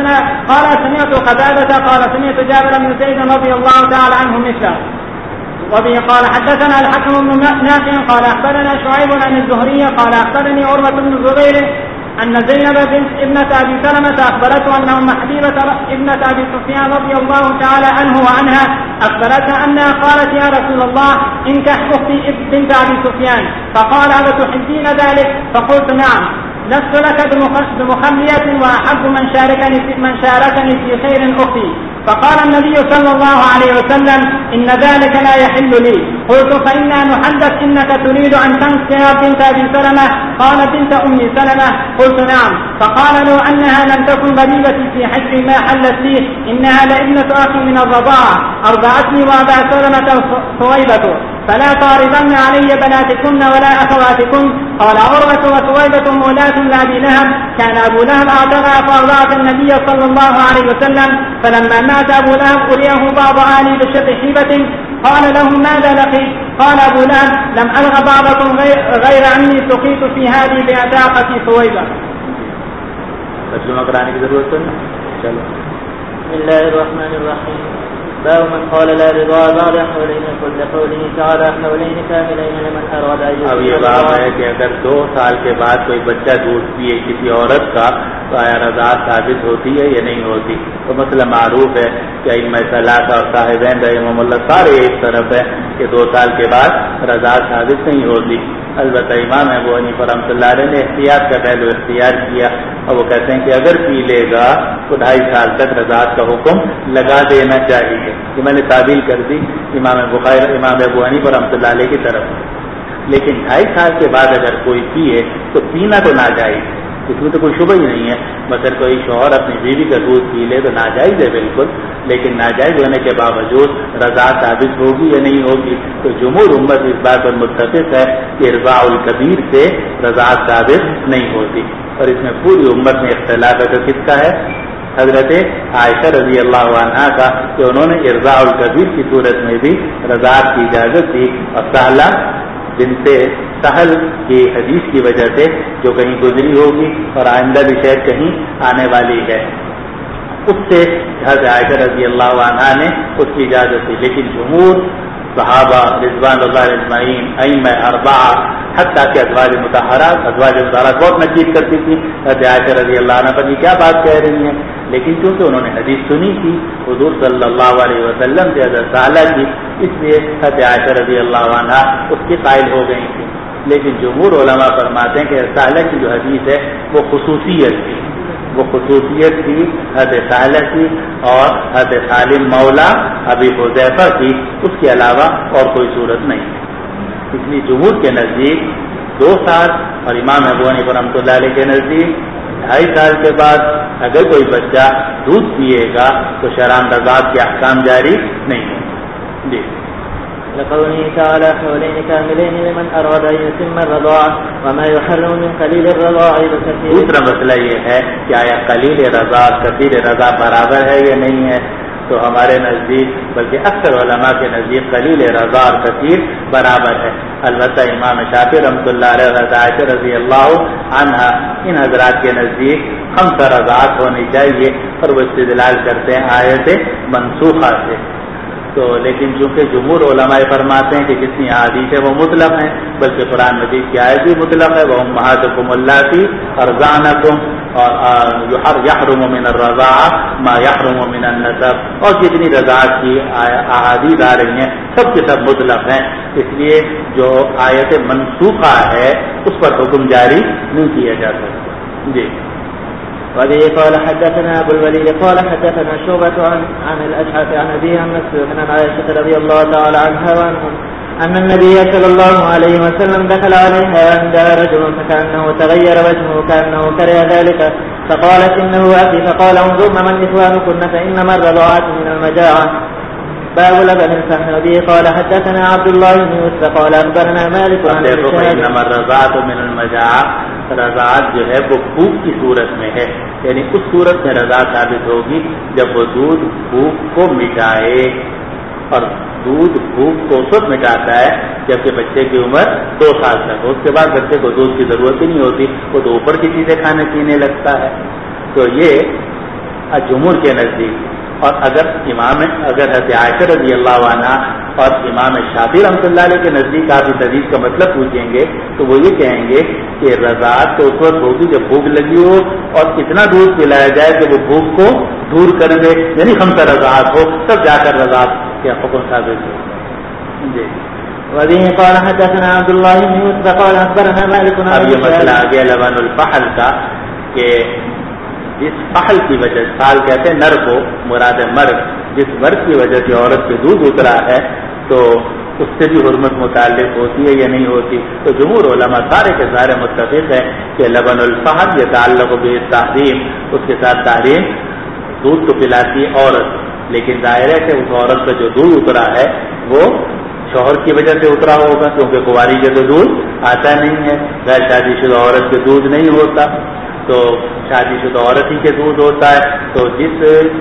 سمعت قتادة قال سمعت جابر بن زيد رضي الله تعالى عنه مثله. وبه قال حدثنا الحكم بن نافع قال أخبرنا شعيب عن الزهري قال أخبرني عروة بن الزبير أن زينب بنت ابنة أبي سلمة أخبرته أن أم حبيبة ابنة أبي سفيان رضي الله تعالى عنه وعنها أخبرتها أنها قالت يا رسول الله انكح أختي بنت أبي سفيان. فقال هل تحبين ذلك؟ فقلت نعم لست لك بمخلية وأحب من شاركني في خير أختي. فقال النبي صلى الله عليه وسلم إن ذلك لا يحل لي. قلت فإنا نحدث إنك تريد أن تنكح بنت أبي سلمة؟ قال بنت أم سلمة. قلت نعم. فقال لو أنها لم تكن غريبتي في حجري ما حلت لي إنها لابنة أخي من الرضاعة أرضعتني وأبا سلمة ثويبة فلا تعرضن علي بناتكن ولا أخواتكن. قال عروة وثويبة مولاة لأبي لهب كان أبو لهب أعتقها فأرضعت النبي صلى الله عليه وسلم. فلما مات أبو لهب أريه بعض آلي بشق حيبة قال له ماذا لقيت؟ قال أبو لهب لم ألغ بعضكم غير أني سقيت في هذه بعتاقة ثويبة. ترجمہ کرانے کی ضرورت ہے. چلو. بسم الله الرحمن الرحيم. باب من قال لا رضا بعد حولين قل قوله تعالى حولين كاملين لمن أراد أن يتم. اب یہ باب ہے کہ اگر 2 سال کے بعد کوئی بچہ دودھ پیے کسی عورت کا تو آیا رضاعت ثابت ہوتی ہے یا نہیں ہوتی؟ تو مسئلہ معروف ہے کہ ائمہ ثلاثہ اور صاحبین رحمہم اللہ سارے ایک طرف ہے کہ 2 سال کے بعد رضاعت ثابت نہیں ہوتی. البتہ امام ابو حنیفہ رحمۃ اللہ علیہ نے احتیاط کا پہلو اختیار کیا اور وہ کہتے ہیں کہ اگر پی لے گا تو 2.5 سال تک رضاعت کا حکم لگا دینا چاہیے. کہ میں نے تعبیل کر دی امام ابو حنیفہ رحمۃ اللہ علیہ کی طرف. لیکن 2.5 سال کے بعد اگر کوئی پیے تو پینا تو ناجائز، اس میں تو کوئی شبہ ہی نہیں ہے. مثلا کوئی شوہر اپنی بیوی کا دودھ پی لے تو ناجائز ہے بالکل، لیکن ناجائز ہونے کے باوجود رضاعت ثابت ہوگی یا نہیں ہوگی؟ تو جمہور امت اس بات پر متفق ہے کہ ارضاع الکبیر سے رضاعت ثابت نہیں ہوتی. اور اس میں پوری امت میں اختلاف ہے. تو کس کا ہے؟ حضرت عائشہ رضی اللہ عنہا کا، کہ انہوں نے ارضاع الکبیر کی صورت میں بھی رضاعت کی اجازت دی. اور سہلہ بنت سہل کی حدیث کی وجہ سے جو کہیں گزری ہوگی اور آئندہ بھی شاید کہیں آنے والی ہے، اس سے حضرت عائشہ رضی اللہ عنہا نے اس کی اجازت دی. لیکن جمہور صحابہ رضوان اللہ اجمعین ائمہ اربعہ حتیٰ کہ ازواج مطہرات بہت نصیب کرتی تھی حضرت عائشہ رضی اللہ عنہ پر یہ کیا بات کہہ رہی ہیں، لیکن چونکہ انہوں نے حدیث سنی تھی حضور صلی اللہ علیہ وسلم سے حضرت سہلہ کی، اس لیے حضرت عائشہ رضی اللہ عنہ اس کی قائل ہو گئی تھی. لیکن جمہور علماء فرماتے ہیں کہ رسالہ کی جو حدیث ہے وہ خصوصیت تھی، وہ خصوصیت تھی حضرت صالح کی اور حضرت سالم مولا ابی حذیفہ کی، اس کے علاوہ اور کوئی صورت نہیں ہے۔ اس لیے جمہور کے نزدیک 2 سال اور امام ابو حنیفہ رحمۃ اللہ علیہ کے نزدیک 2.5 سال کے بعد اگر کوئی بچہ دودھ پیے گا تو شرعاً رضاعت کے احکام جاری نہیں ہے۔ جی لقوله تعالى حولين كاملين لمن أراد أن يتم الرضاعة وما يحرم من قليل الرضاعة بكثير۔ دوسرا مسئلہ یہ ہے کہ آیا قلیل رضاعت کثیر رضاعت برابر ہے یا نہیں ہے، تو ہمارے نزدیک بلکہ اکثر علماء کے نزدیک قلیل رضاع اور کثیر برابر ہے۔ البتہ امام شافعی رحمۃ اللہ علیہ عائشہ رضی اللہ عنہا ان حضرات کے نزدیک 5 رضاعت ہونی چاہیے، اور وہ استدلال کرتے ہیں آیت منسوخہ سے۔ تو لیکن چونکہ جمہور علماء فرماتے ہیں کہ جتنی احادیث ہے وہ مطلق ہیں، بلکہ قرآن مجید کی آیت بھی مطلق ہے، وہ امہاتکم اللاتی ارضعنکم اور یحرم من الرضاعہ ما یحرم من النسب، اور جتنی رضاعت کی احادیث آ رہی ہیں سب کے سب مطلق ہیں، اس لیے جو آیت منسوخہ ہے اس پر حکم جاری نہیں کیا جا سکتا۔ جی وبه قال حدثنا أبو الوليد قال حدثنا شعبة عن الأشعث عن أبيه عن مسعود عن عائشة رضي الله تعالى عنها أن النبي صلى الله عليه وسلم دخل عليها عندها رجل فكأنه تغير وجهه كأنه كره ذلك فقالت إنه أخي فقال انظرن من إخوانكن فإنما الرضاعة من المجاعة باب لبن الفحم. وبه قال حدثنا عبد الله بن يوسف قال أخبرنا مالك عن إنما الرضاعة من المجاعة، رضاعت جو ہے وہ بھوک کی صورت میں ہے، یعنی اس صورت میں رضاعت ثابت ہوگی جب وہ دودھ بھوک کو مٹائے، اور دودھ بھوک کو اس وقت مٹاتا ہے جبکہ بچے کی عمر 2 سال تک ہو، اس کے بعد بچے کو دودھ کی ضرورت ہی نہیں ہوتی، وہ تو اوپر کی چیزیں کھانے پینے لگتا ہے۔ تو یہ جمہور کے نزدیک، اور اگر حضرت عائشہ رضی اللہ عنہ اور امام شافعی رحمۃ اللہ علیہ کے نزدیک آپ اس حدیث کا مطلب پوچھیں گے تو وہ یہ کہیں گے کہ رضاعت تو اس وقت ہوگی جب بھوک لگی ہو اور اتنا دودھ پلایا جائے کہ وہ بھوک کو دور کر دے، یعنی 5 رضاعت ہو، تب جا کر رضاعت کے حکم ثابت ہو۔ جی وبه قال حدثنا عبد الله بن يوسف قال أخبرنا مالك عن اب یہ مسئلہ آ گیا لبن الفحل کا، کہ جس فحل کی وجہ فحل کہتے ہیں نر کو، مراد مرد، جس مرد کی وجہ سے عورت سے دودھ اترا ہے تو اس سے بھی حرمت متعلق ہوتی ہے یا نہیں ہوتی؟ تو جمہور علماء سارے کے سارے متفق ہیں کہ لبن الفحل یہ تعلق بالتحریم، اس کے ساتھ تحریم، دودھ تو پلاتی ہے عورت، لیکن ظاہر ہے کہ اس عورت کا جو دودھ اترا ہے وہ شوہر کی وجہ سے اترا ہوگا، کیونکہ کنواری کے تو دودھ آتا نہیں ہے، غیر شادی شدہ عورت کے دودھ نہیں ہوتا، تو شادی شدہ عورت ہی کے دودھ ہوتا ہے۔ تو جس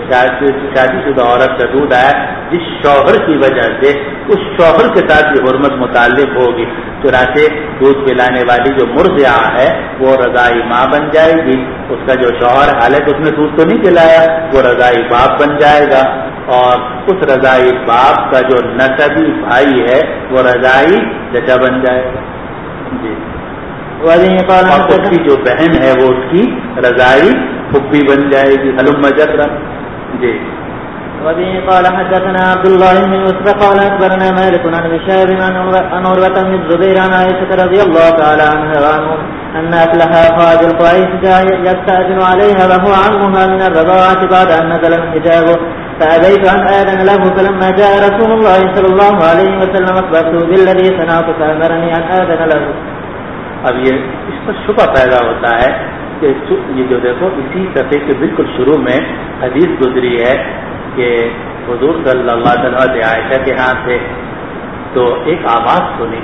شادی شدہ عورت کا دودھ آیا جس شوہر کی وجہ سے، اس شوہر کے ساتھ بھی حرمت متعلق ہوگی، چنانچہ دودھ پلانے والی جو مرضعہ ہے وہ رضاعی ماں بن جائے گی، اس کا جو شوہر حالانکہ اس نے دودھ تو نہیں پلایا وہ رضاعی باپ بن جائے گا، اور اس رضاعی باپ کا جو نسبی بھائی ہے وہ رضاعی چچا بن جائے گا۔ جی اور اس کی جو بہن ہے وہ اس کی رضاعی پھپھی بن جائے گی، حلم جرا۔ جی وبه قال حدثنا عبد الله بن يوسف قال أخبرنا مالك عن هشام عن عروة بن الزبير عن عائشة رضي الله تعالى عنها وعنهم أن أفلح خارج القريش يستأذن عليها وهو عمها من الرضاعة بعد أن نزل الحجاب فأبيت أن آذن له فلما جاء رسول الله صلى الله عليه وسلم أخبرته بالذي صنعت فأمرني أن آذن له۔ اب یہ اس پر شبہ پیدا ہوتا ہے کہ یہ جو دیکھو اسی صفحے کے بالکل شروع میں حدیث گزری ہے کہ حضور صلی اللہ علیہ وسلم عائشہ کے ہاں سے تو ایک آواز سنی،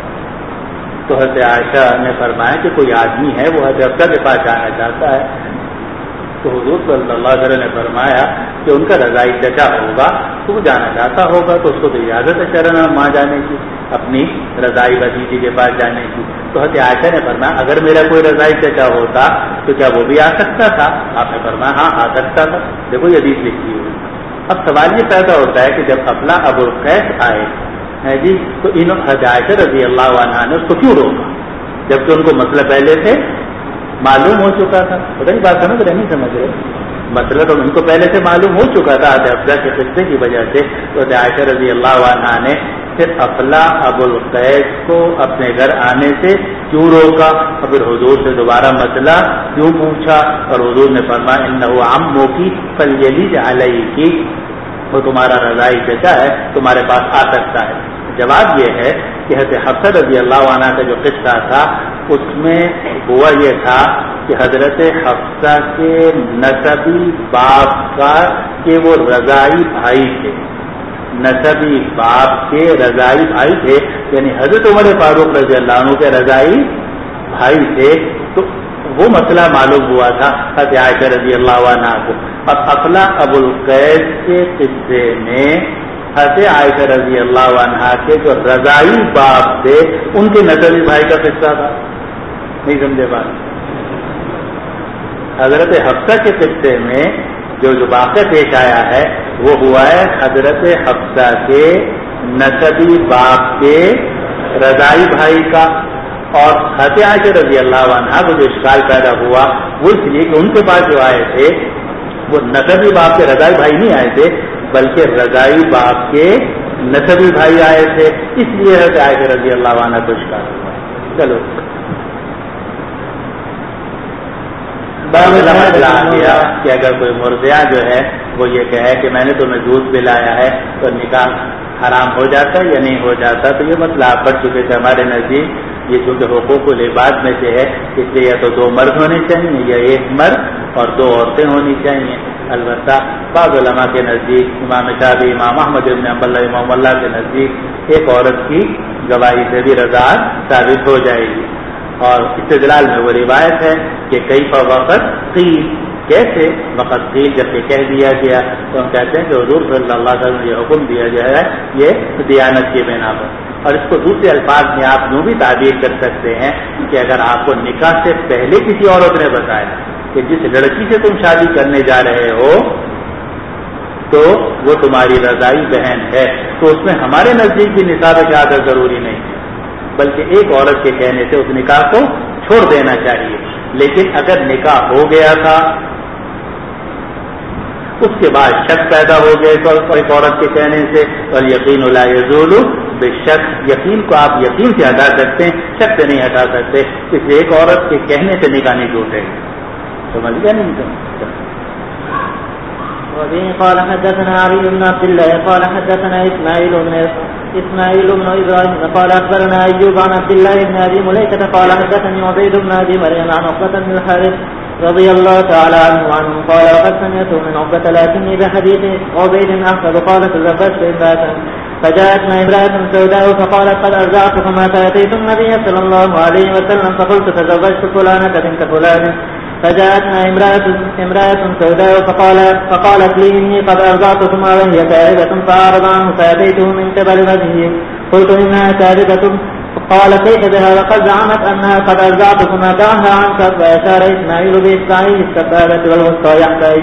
تو حضرت عائشہ نے فرمایا کہ کوئی آدمی ہے وہ حضرت افضل کے پاس جانا چاہتا ہے، تو حضور صلی اللہ علیہ وسلم نے فرمایا کہ ان کا رضاعی چچا ہوگا تو وہ جانا چاہتا ہوگا تو اس کو تو اجازت ہے شرعاً ماں جانے کی، اپنی رضاعی بھتیجی کے پاس جانے کی۔ تو حضرت عائشہ نے فرمایا اگر میرا کوئی رضاعی چچا ہوتا تو کیا وہ بھی آ سکتا تھا؟ آپ نے فرمایا ہاں آ سکتا تھا۔ دیکھو یہ حدیث لکھی ہوئی۔ اب سوال یہ پیدا ہوتا ہے کہ جب اپنا ابو القیس آئے ہیں جی تو حضرت عائشہ رضی اللہ عنہ نے اس کو کیوں روکا جبکہ ان کو مسئلہ پہلے سے معلوم ہو چکا تھا؟ پتہ نہیں بات سمجھ رہے نہیں سمجھ رہے، مسئلہ تو ان کو پہلے سے معلوم ہو چکا تھا حضرت افضل کے قصے کی وجہ سے، تو حضرت عائشہ رضی اللہ عنہ نے پھر افلا ابو القیس کو اپنے گھر آنے سے کیوں روکا، اور پھر حضور سے دوبارہ مسئلہ کیوں پوچھا، اور حضور نے فرمایا انہ عمو کی فلیلج علیہ، وہ تمہارا رضائی چچا ہے، تمہارے پاس آ سکتا ہے۔ جواب یہ ہے کہ حضرت حفصہ رضی اللہ عنہ کا جو قصہ تھا اس میں ہوا یہ تھا کہ حضرت حفصہ کے نسبی باپ کا کہ وہ رضائی بھائی تھے، نسبی باپ کے رضائی بھائی تھے، یعنی حضرت عمر فاروق رضی اللہ عنہ کے رضائی بھائی تھے، تو وہ مسئلہ معلوم ہوا تھا حضرت عائشہ رضی اللہ عنہ کو۔ اور افلا ابو القیس کے قصے میں حضرت عائشہ رضی اللہ عنہ کے جو رضائی باپ تھے ان کے نسبی بھائی کا قصہ تھا، نہیں سمجھے بات؟ حضرت حفصہ کے قصے میں جو واقعہ پیش آیا ہے وہ ہوا ہے حضرت حفصہ کے نسبی باپ کے رضائی بھائی کا، اور حضرت عائشہ رضی اللہ عنہ کو جو اشکال پیدا ہوا وہ اس لیے کہ ان کے پاس جو آئے تھے وہ نسبی باپ کے رضائی بھائی نہیں آئے تھے بلکہ رضائی باپ کے نسبی بھائی آئے تھے، اس لیے حضرت عائشہ رضی اللہ عنہ کو اشکال ہوا۔ چلو مسئلہ آ گیا کہ اگر کوئی مرضعہ جو ہے وہ یہ کہے کہ میں نے تمہیں دودھ پلایا ہے تو نکاح حرام ہو جاتا ہے یا نہیں ہو جاتا، تو یہ مسئلہ آپ پڑھ چکے تھے ہمارے نزدیک، یہ چونکہ حقوق العباد میں سے ہے اس لیے یا تو 2 مرد ہونے چاہیے یا 1 مرد اور 2 عورتیں ہونی چاہیے۔ البتہ بعض علماء کے نزدیک، امام شافعی، امام احمد بن حنبل امام اللہ کے نزدیک 1 عورت کی گواہی سے بھی رضاعت ثابت ہو جائے گی، اور استدلال میں وہ روایت ہے کہ کیف وقت قیل، کیسے وقت قیل جب کہ کہہ دیا گیا تو ہم کہتے ہیں کہ حضور صلی اللہ علیہ وسلم یہ حکم دیا گیا ہے یہ دیانت کی بنا پر، اور اس کو دوسرے الفاظ میں آپ یوں بھی تعبیر کر سکتے ہیں کہ اگر آپ کو نکاح سے پہلے کسی عورت نے بتایا کہ جس لڑکی سے تم شادی کرنے جا رہے ہو تو وہ تمہاری رضائی بہن ہے، تو اس میں ہمارے نزدیک بھی نصاب شہادت ضروری نہیں ہے، بلکہ ایک عورت کے کہنے سے اس نکاح کو چھوڑ دینا چاہیے۔ لیکن اگر نکاح ہو گیا تھا اس کے بعد شک پیدا ہو گئے تو ایک عورت کے کہنے سے، اور یقین لا یزول بالشک، یقین کو آپ یقین سے ہٹا سکتے ہیں، شک سے نہیں ہٹا سکتے، اس لیے ایک عورت کے کہنے سے نکاح نہیں ٹوٹے گا۔ سمجھ گیا نہیں؟ وبه قال حدثنا علي بن عبد الله قال حدثنا إسماعيل بن إبراهيم قال أخبرنا أيوب عن عبد الله بن أبي مليكة قال حدثني عبيد بن أبي مريم عن عقبة بن الحارث رضي الله تعالى عنه قال وقد سمعته من عقبة لكني بحديث عبيد أحفظ قال تزوجت امرأة فجاءتنا امرأة سوداء فقالت قد أرجعتكما فأتيت النبي صلى الله عليه وسلم فقلت تزوجت فلانة بنت فلان فجاءتنا امرأة سوداء فقالت لي إني قد أرضعتكما وهي كاذبة فأعرض عنه فأتيته من قبل وجهه قلت إنها كاذبة قال كيف بها وقد زعمت أنها قد أرضعتكما دعها عنك وأشار إسماعيل بإصبعه السبابة والوسطى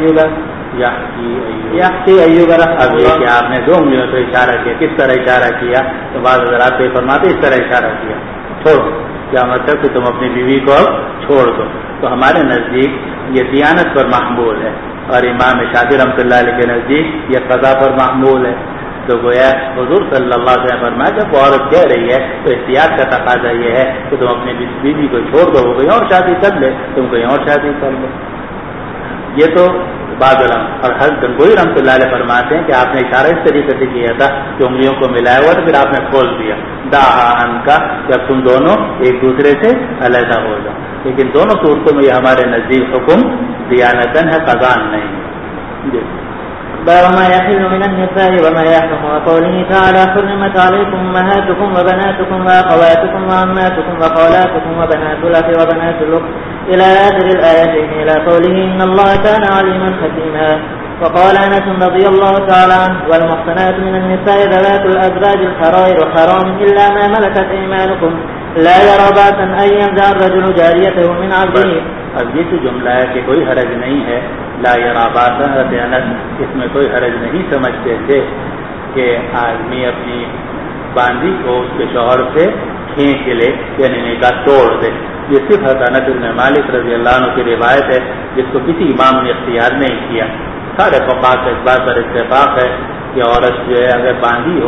يحكي أيوب اب یہ کہ آپ نے 2 انگلیوں سے اشارہ کیا، کس طرح اشارہ کیا؟ تو بعض حضرات کو فرماتے اس طرح اشارہ کیا، چھوڑ، کیا مطلب کہ تم اپنی بیوی کو چھوڑ دو۔ تو ہمارے نزدیک یہ دیانت پر محمول ہے، اور امام شافعی رحمۃ اللہ علیہ کے نزدیک یہ قضا پر محمول ہے۔ تو گویا حضور صلی اللہ علیہ وسلم فرمایا جب عورت کہہ رہی ہے تو احتیاط کا تقاضا یہ ہے کہ تم اپنی بیوی کو چھوڑ دو، کہیں اور شادی کر لے، تم کہیں اور شادی کر لو۔ یہ تو بعض علماء اور حضرت گنگوئی رحمۃ اللہ علیہ فرماتے ہیں کہ آپ نے اشارہ اس طریقے سے کیا تھا کہ انگلیوں کو ملایا ہوا تو پھر آپ نے کھول دیا داہن کا، جب تم دونوں ایک دوسرے سے علیحدہ ہو جاؤ۔ لیکن دونوں صورتوں میں یہ ہمارے نزدیک حکم دیانتن ہے، قضاء نہیں ہے۔ باب ما يحل من النساء وما يحرم وقوله تعالى حرمت عليكم أمهاتكم وبناتكم وأخواتكم وعماتكم وخالاتكم وبنات الأخ وبنات الأخت إلى آخر الآيتين إلى قوله إن الله كان عليما حكيما. وقال أنس رضي الله تعالى عنه والمحصنات من النساء ذوات الأزواج الحرائر حرام إلا ما ملكت أيمانكم لا يرى بأسا أن ينزع الرجل جاريته من عبده. اب یہ تو جملہ ہے کہ کوئی حرج نہیں ہے، لا یرا باسا، اس میں کوئی حرج نہیں سمجھتے تھے کہ آدمی اپنی باندھی کو اس کے شوہر سے کھینچ لے یعنی نکاح توڑ دے۔ یہ صرف انس بن مالک رضی اللہ عنہ کی روایت ہے جس کو کسی امام نے اختیار نہیں کیا۔ سارے فقہاء کا اس بات پر اتفاق ہے کہ عورت جو ہے اگر باندھی ہو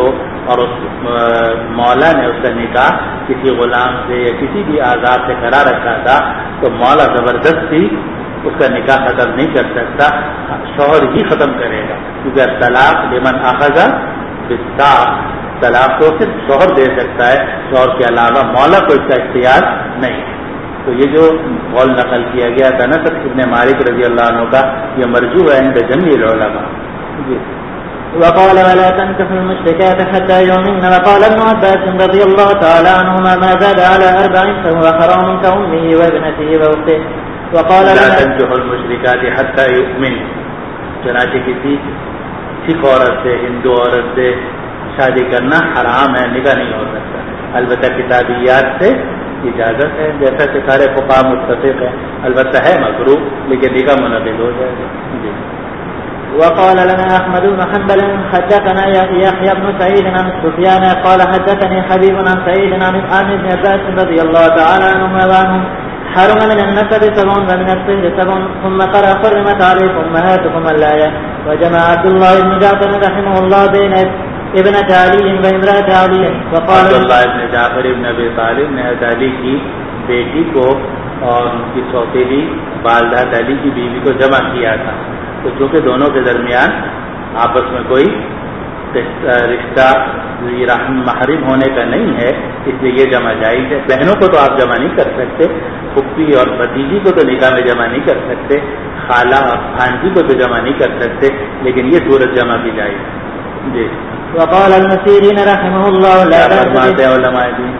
اور اس مولا نے اس کا نکاح کسی غلام سے یا کسی بھی آزاد سے کرا رکھا تھا تو مولا زبردستی اس کا نکاح ختم نہیں کر سکتا، شوہر ہی ختم کرے گا، کیونکہ طلاق لمن اخذ بالطاق، طلاق تو صرف شوہر دے سکتا ہے، شوہر کے علاوہ مولا کو اس کا اختیار نہیں۔ تو یہ جو قول نقل کیا گیا تھا نا ابن مالک رضی اللہ عنہ کا، یہ مرجوع ہے عند جميع العلماء۔ وقال ولا تنكحوا المشركات حتى يؤمنن، وقال ابن عباس رضي الله تعالى عنهما ما زاد على 4 فهو حرام كأمه وابنته وأخته۔ وقال لا تنكحوا المشركات حتى يؤمن، چنانچہ کسی سکھ عورت سے، ہندو عورت سے شادی کرنا حرام ہے، نکاح نہیں ہو سکتا، البتہ کتابیات سے اجازت ہے، جیسا کہ سارے فقہاء متفق ہیں، البتہ ہے مکروہ لیکن نکاح منعقد ہو جائے گا۔ جی۔ وقال لنا احمد بن حنبل حدثنا يحيى بن سعيد عن سفيان قال حدثني حبيب عن سعيد عن ابن عباس رضي الله تعالى عنهما وعنهم حرم من النسب 7 ومن الصهر 7 ثم قرأ حرمت عليكم أمهاتكم الآية۔ وجمع عبد الله بن جعفر رحمه الله بين ابنة علي وامرأة علي، وقال عبد الله بن جعفر بن ابي طالب نے علی کی بیٹی کو اور ان کی سوتیلی والدہ علی کی بیوی کو جمع کیا تھا، تو چونکہ دونوں کے درمیان آپس میں کوئی رشتہ رحم محرم ہونے کا نہیں ہے، اس لیے یہ جمع جائز ہے۔ بہنوں کو تو آپ جمع نہیں کر سکتے، پھپھی اور بھتیجی کو تو نکاح میں جمع نہیں کر سکتے، خالہ اور بھانجی کو تو جمع نہیں کر سکتے، لیکن یہ صورت جمع کی جائز ہے۔ جی۔ وقال ابن سيرين رحمه الله لا فرماتے ہیں علماء دین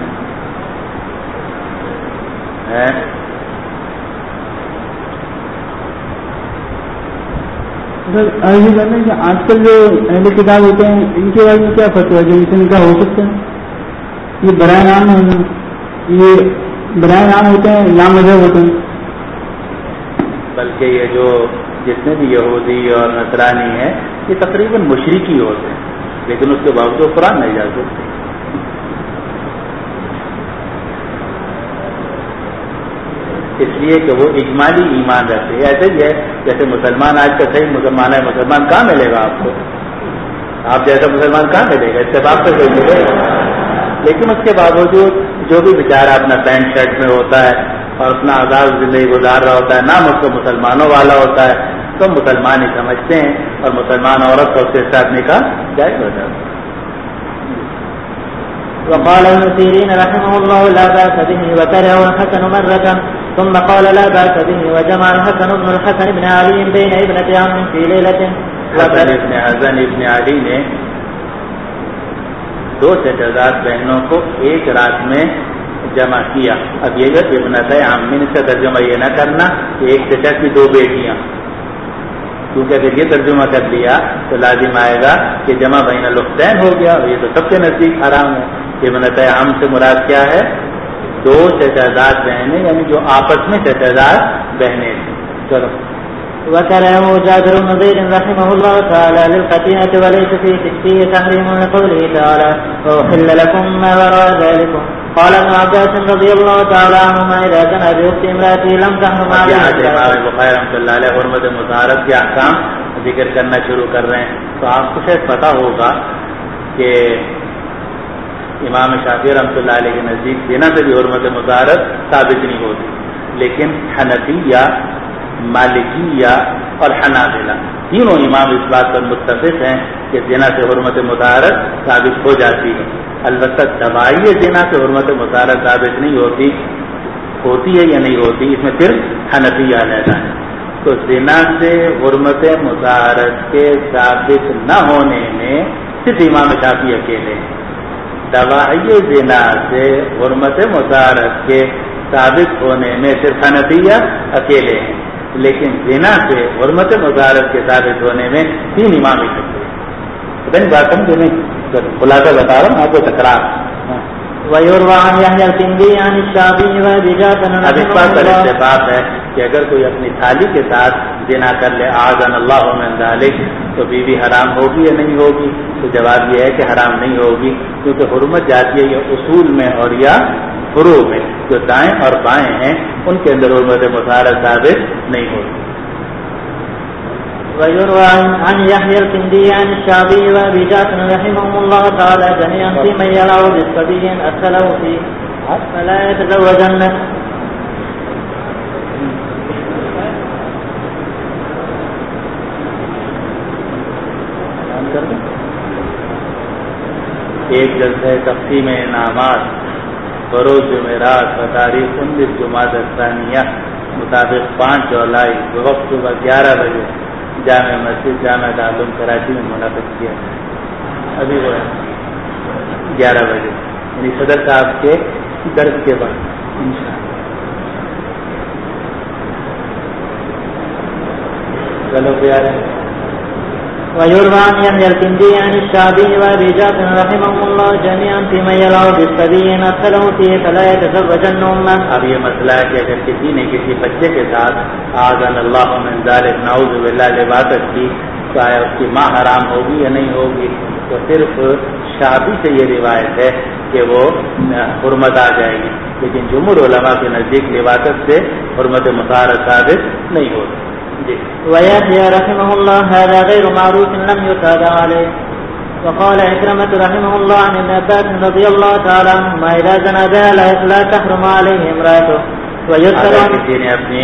یہ کرنا کہ آج کل جو اہل کتاب ہوتے ہیں ان کے بارے میں کیا فتویٰ ہے، جو ان سے نکاح ہو سکتا ہے؟ یہ برائے نام ہوتے ہیں، نام مذہب ہوتے ہیں، بلکہ یہ جو جتنے بھی یہودی اور نصرانی ہیں یہ تقریباً مشرکی ہوتے ہیں، لیکن اس کے باوجود قرآن نہیں جا سکتے۔ اس لیے کہ وہ اجمالی ایمان رہتے ہیں، ایسے ہی ہے جیسے مسلمان آج کا صحیح مسلمان ہے، مسلمان کہاں ملے گا آپ کو؟ آپ جیسا مسلمان کہاں ملے گا؟ اتفاق سے کوئی ملے گا، لیکن اس کے باوجود جو بھی بیچارہ اپنا پینٹ شرٹ میں ہوتا ہے اور اپنا آزاد زندگی گزار رہا ہوتا ہے، نام اس کو مسلمانوں والا ہوتا ہے، تو مسلمان ہی سمجھتے ہیں، اور مسلمان عورت کو اس کے ساتھ نکاح جائز ہو جاتا ہے۔ وقال ابن سيرين رحمه الله لا بأس به، وكره الحسن مرة ثم قال لا بأس به، وجمع الحسن بن الحسن بن علي بين ابنة عم في ليلة۔ حسن ابن علی نے 2 شہزاد بہنوں کو ایک رات میں جمع کیا۔ اب یہ جو ابنت عم کا ترجمہ یہ نہ کرنا کہ ایک چچا کی 2 بیٹیاں، کیونکہ اگر یہ ترجمہ کر لیا تو لازم آئے گا کہ جمع بین الاختین ہو گیا، اور یہ تو سب کے نزدیک حرام ہے۔ ابنت عم سے مراد کیا ہے؟ 2 چچازاد بہنیں، یعنی جو آپس میں چچازاد بہنیں تھیں۔ چلو۔ وكره جابر بن زيد رحمه الله تعالى للقتيلة وليس فيه تحريم لقوله تعالى وأحل لكم ما وراء ذلكم۔ قال ابن عباس رضي الله تعالى عنهما إذا زنى بأخت امرأته لم تحرم عليه۔ امام بخاری رحمۃ اللہ علیہ حرمت مطہرت کے احکام ذکر کرنا شروع کر رہے ہیں، تو آپ کو شاید پتہ ہوگا کہ امام شافعی رحمۃ اللہ علیہ کے نزدیک زنا سے بھی حرمت مطہرت ثابت نہیں ہوتی، لیکن حنفیہ، مالکیہ اور حنابلہ تینوں امام اس بات پر متفق ہیں کہ زنا سے حرمت مطہرت ثابت ہو جاتی ہے، البتہ دوائی زنا سے حرمت مطہرت ثابت نہیں ہوتی ہے یا نہیں ہوتی، اس میں پھر حنفیہ علیحدہ ہے۔ تو زنا سے حرمت مطہرت کے ثابت نہ ہونے میں صرف امام شافعی اکیلے ہیں، دوائی زنا سے حرمت مطہرت کے ثابت ہونے میں صرف حنفیہ اکیلے ہیں، لیکن زنا سے حرمت مطہرت کے ثابت ہونے میں 3 امام اکٹھے ہیں۔ پتہ نہیں بات سمجھے نہیں، خلاصہ بتا رہا ہوں آپ کو تکرار۔ ويروى عن يحيى الكندي عن الشعبي وابي جعفر اب اس بات پر اتفاق ہے کہ اگر کوئی اپنی تھالی کے ساتھ زنا کر لے اعاذنا اللہ من ذلک تو بیوی حرام ہوگی یا نہیں ہوگی؟ تو جواب یہ ہے کہ حرام نہیں ہوگی، کیونکہ حرمت جاتی ہے یا اصول میں اور یا فروع میں، جو دائیں اور بائیں ہیں ان کے اندر حرمت مطہرت ثابت نہیں ہوگی۔ ويروى عن يحيى الكندي عن الشعبي وابي جعفر رحمهم الله تعالى جميعا في من يلعب بالصبي ادخله فيه فلا يتزوجن. ایک جلسہ تقسیم انعامات بروز جمعرات و تاریخ 19 جمادی الثانیہ مطابق 5 جولائی وقت صبح 11 بجے جامع مسجد جامع دارالعلوم کراچی میں منعقد کیا. ابھی وہ 11 بجے یعنی صدر صاحب کے درس کے بعد انشاءاللہ. چلو پیار ہے. ويروى عن يحيى الكندي عن الشعبي وابي جعفر رحمهم الله جميعا في من يلعب بالصبي ادخله فيه فلا يتزوجن امه. اب یہ مسئلہ ہے کہ اگر کسی نے کسی بچے کے ساتھ اعاذنا اللہ من ذلک نعوذ باللہ لباست کی تو آیا اس کی ماں حرام ہوگی یا نہیں ہوگی؟ تو صرف شعبی سے یہ روایت ہے کہ وہ حرمت آ جائے گی، لیکن جمہور علماء کے نزدیک لباست سے حرمت مطہرہ ثابت نہیں ہوتی. ويحيى رحمه الله هذا غير معروف لم يتابع عليه. وقال عكرمة رحمه الله عن ابن عباس رضي الله تعالى عنهما إذا زنى بها لا تحرم عليه امرأته. اگر کسی نے اپنی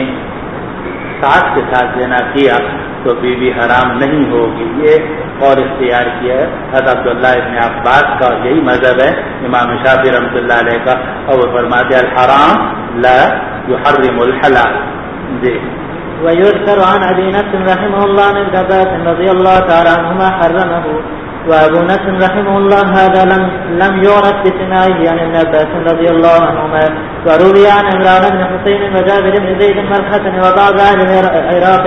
ساس کے ساتھ زنا کیا تو بیوی حرام نہیں ہوگی. یہ قول اختیار کیا ہے حضرت عبداللہ ابن عباس کا، یہی مذہب ہے امام شافعی رحمۃ اللہ علیہ کا، اور وہ فرماتے ہیں الحرام لا يحرم الحلال. جی. ويذكر عن ابي نصر رحمه الله عن ابن عباس رضي الله تعالى عنهما حرمه. وابو نصر رحمه الله هذا لم يعرف بسماعه عن ابن عباس رضي الله عنهما. وروي عن عمران بن حسين وجابر بن زيد والحسن وبعض اهل العراق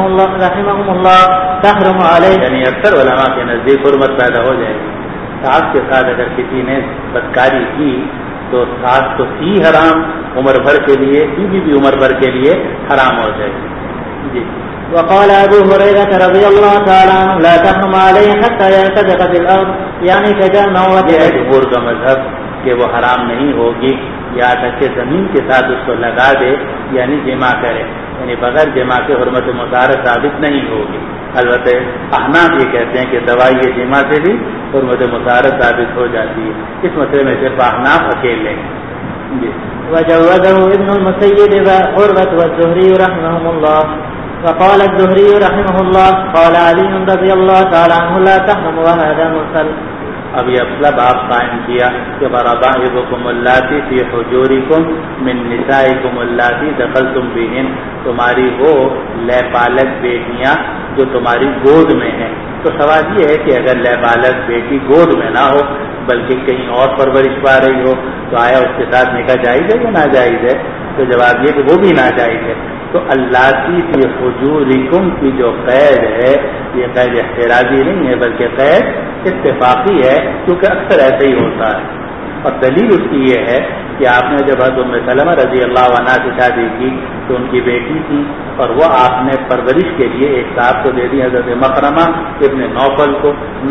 رحمهم الله تحرم عليه. یعنی اکثر علماء کے نزدیک حرمت پیدا ہو جائے گی. ساس کے ساتھ اگر کسی نے بدکاری کی تو ساس تو تھی حرام عمر بھر کے لیے، بیوی بھی عمر بھر کے لیے حرام ہو جائے گی. جی. وقال ابو هريره رضي الله تعالى عنه لا تحرم عليه حتى يرتدق بالارض يعني كجمع وجه. جمہور کا مذہب کہ وہ حرام نہیں ہوگی یا تک کہ زمین کے ساتھ اس کو لگا دے یعنی جمع کرے، یعنی بغیر جمع کے حرمت مطہرہ ثابت نہیں ہوگی. البتہ احناف یہ کہتے ہیں کہ دوائی یہ جمع سے بھی حرمت مطہرہ ثابت ہو جاتی ہے. اس مسئلے میں صرف احناف اکیلے ہیں. جی. وجوزه ابن المسيب وعروة والزهري رحمهم الله. وقال الزهري رحمه الله قال علي رضي الله تعالى عنه لا تحرم وهذا مرسل. اب یہ مطلب آپ قائم کیا کہ وربائبکم اللاتی فی حجورکم من نسائکم اللاتی دخلتم بہن، تمہاری وہ لے پالک بیٹیاں جو تمہاری گود میں ہیں. تو سوال یہ ہے کہ اگر لے پالک بیٹی گود میں نہ ہو بلکہ کہیں اور پرورش پا رہی ہو تو آیا اس کے ساتھ نکاح جائز ہے یا ناجائز ہے؟ تو جواب یہ کہ وہ بھی ناجائز ہے. تو اللاتی فی حجورکم کی جو قید ہے یہ قید احترازی نہیں ہے بلکہ قید اتفاقی ہے، کیونکہ اکثر ایسے ہی ہوتا ہے. اور دلیل اس کی یہ ہے کہ آپ نے جب حضرت ام سلمہ رضی اللہ عنہا سے شادی کی تو ان کی بیٹی تھی اور وہ آپ نے پرورش کے لیے ایک صاحب کو دے دی، حضرت مکرمہ ابن نوفل کو،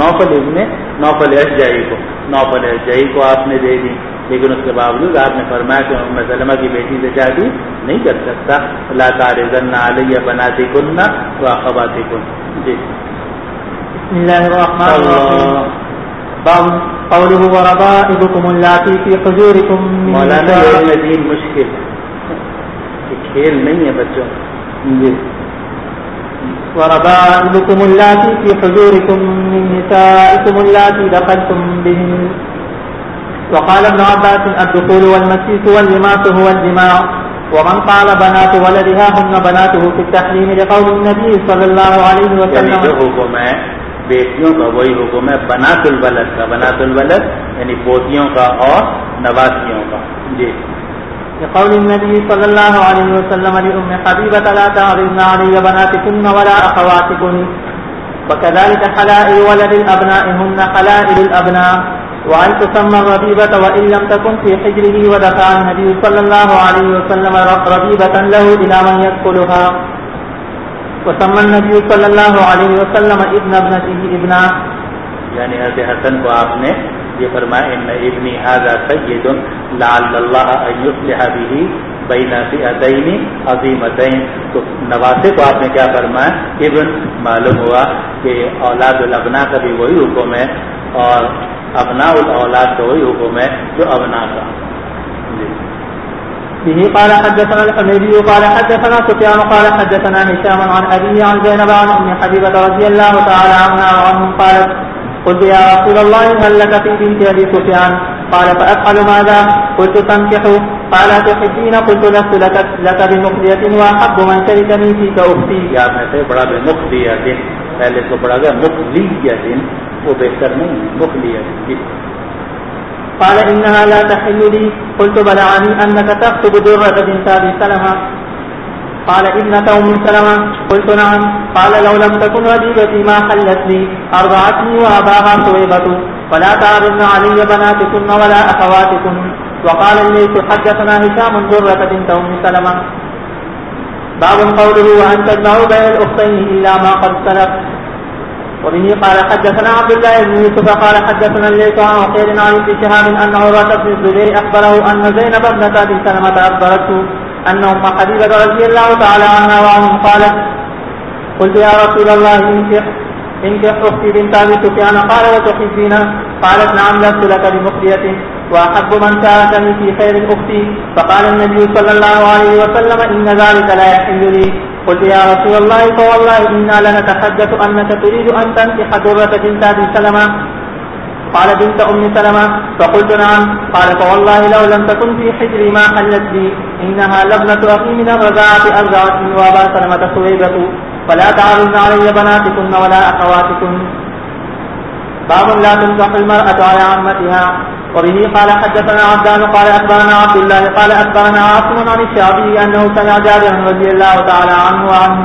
نوفل اشجعی کو آپ نے دے دی. لیکن اس کے باوجود آپ نے فرمایا کہ ام سلمہ کی بیٹی سے شادی نہیں کر سکتا. لا تعرضن علی بناتکن و اخواتکن. جی. بسم الله الرحمن الرحيم. باب قوله وربائبكم اللاتي في حجوركم من مولانا یہ دین مشکل ہے، کھیل نہیں ہے بچوں. جی. وربائبكم اللاتي في حجوركم من نسائكم اللاتي دخلتم بهن. وقال ابن عباس الدخول والمسيس واللماس هو الجماع. ومن قال بنات ولدها هن بناته في التحريم لقول النبي صلى الله عليه وسلم. جو حکم ہے بیٹیوں کا وہی حکم ہے بنات الولد کا. بنات الولد یعنی پوتیوں کا اور نواسیوں کا. جی. لقول النبي صلى الله عليه وسلم لأم حبيبة لا تعرضن علي بناتكن ولا أخواتكن. وكذلك حلائل ولد الأبناء هن حلائل الأبناء. وأن تسمى ربيبة وإن لم تكن في حجره. ودفع النبي صلى الله عليه وسلم ربيبة له إلى من يدخلها. وسمى النبي صلى الله عليه وسلم ابن ابنته ابنا. یعنی حضرت حسن کو آپ نے یہ فرمایا ان ابنی ھذا سید لعل اللہ ان یصلح به بین فئتین عظیمتین. تو نواسے کو آپ نے کیا فرمایا؟ ابن. معلوم ہوا کہ اولاد الابنا کا بھی وہی حکم ہے اور ابناء الاولاد کا وہی حکم ہے جو ابنا کا. به قال حدثنا الحميدي قال حدثنا سفيان قال حدثنا هشام عن أبيه عن زينب عن أم حبيبة رضي الله تعالى عنها وعنهم قالت قلت يا رسول الله هل لك في بنت أبي سفيان؟ قال فأفعل ماذا؟ قلت تنكح. قال تحبين؟ قلت لست لك بمخلية وأحب من شركني فيك أختي. یا میں سے بڑا بے مخلیت، پہلے تو بڑا گیا مخلیت، وہ بہتر نہیں مخلیت. قال إنها لا تحل لي. قلت بلغني أنك تخطب درة بنت أبي سلمة. قال ابنة أم سلمة. قلت نعم. قال لو لم تكن ربيبتي ما حلت لي، أرضعتني وأباها ثويبة، ولا تعرضن علي بناتكن ولا أخواتكن. وقال الليث حدثنا هشام درة بنت أم سلمة. باب قوله وأن تجمعوا بين الأختين إلا ما قد سلف. وبه قال حدثنا عبد الله بن يوسف قال حدثنا الليث عن عقيل عن ابن شهاب أن عروة بن الزبير أخبره أن زينب ابنة أبي سلمة أخبرته أن أم حبيبة رضي الله تعالى عنها وعنهم قالت قلت يا رسول الله انكح أختي بنت أبي سفيان. قال وتحبين؟ قالت نعم لست لك بمخلية وأحب من شاركني في خير أختي. فقال النبي صلى الله عليه وسلم إن ذلك لا يحل لي. قلت يا رسول الله فوالله إنا لنتحدث أنك تريد أن تنكح درة بنت أبي سلمة. قال بنت أم سلمة. فقلت نعم. قال فوالله لو لم تكن في حجري ما حلت لي، إنها لابنة أخي من الرضاعة أرضعتني وأبا سلمة ثويبة، فلا تعرضن علي بناتكن ولا أخواتكن. باب لا تنكح المرأة على عمتها. وبه قال حدثنا عبدان قال أخبرنا عبد الله قال أخبرنا عاصم عن الشعبي أنه سمع جابر رضي الله تعالى عنه وعنه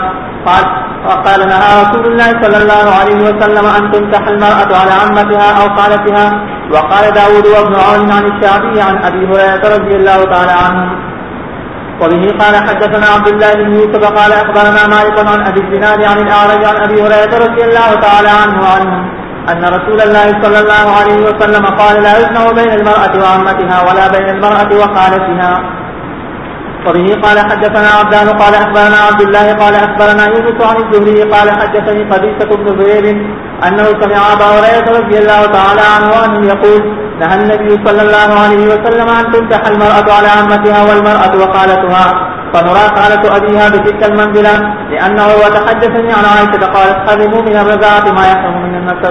قال نهى رسول الله صلى الله عليه وسلم أن تنكح المرأة على عمتها أو خالتها. وقال داود وابن عون عن الشعبي عن أبي هريرة رضي الله تعالى عنه. وبه قال حدثنا عبد الله بن يوسف قال أخبرنا مالك عن أبي الزناد عن الأعرج عن أبي هريرة رضي الله تعالى عنه وعنهم أن رسول الله صلى الله عليه وسلم قال لا يجمع بين المرأة وعمتها ولا بين المرأة وخالتها. وبه قال حدثنا عبدان قال أخبرنا عبد الله قال أخبرنا يونس عن الزهري قال حدثني قبيصة بن زهير أنه سمع أبا هريرة رضي الله تعالى عنه أنه يقول نهى النبي صلى الله عليه وسلم أن تنكح المرأة على عمتها والمرأة وخالتها. فنرى خالة أبيها بتلك المنزلة لأنه وتحدثني عن عائشة قالت حرموا من الرضاعة ما يحرم من النسب.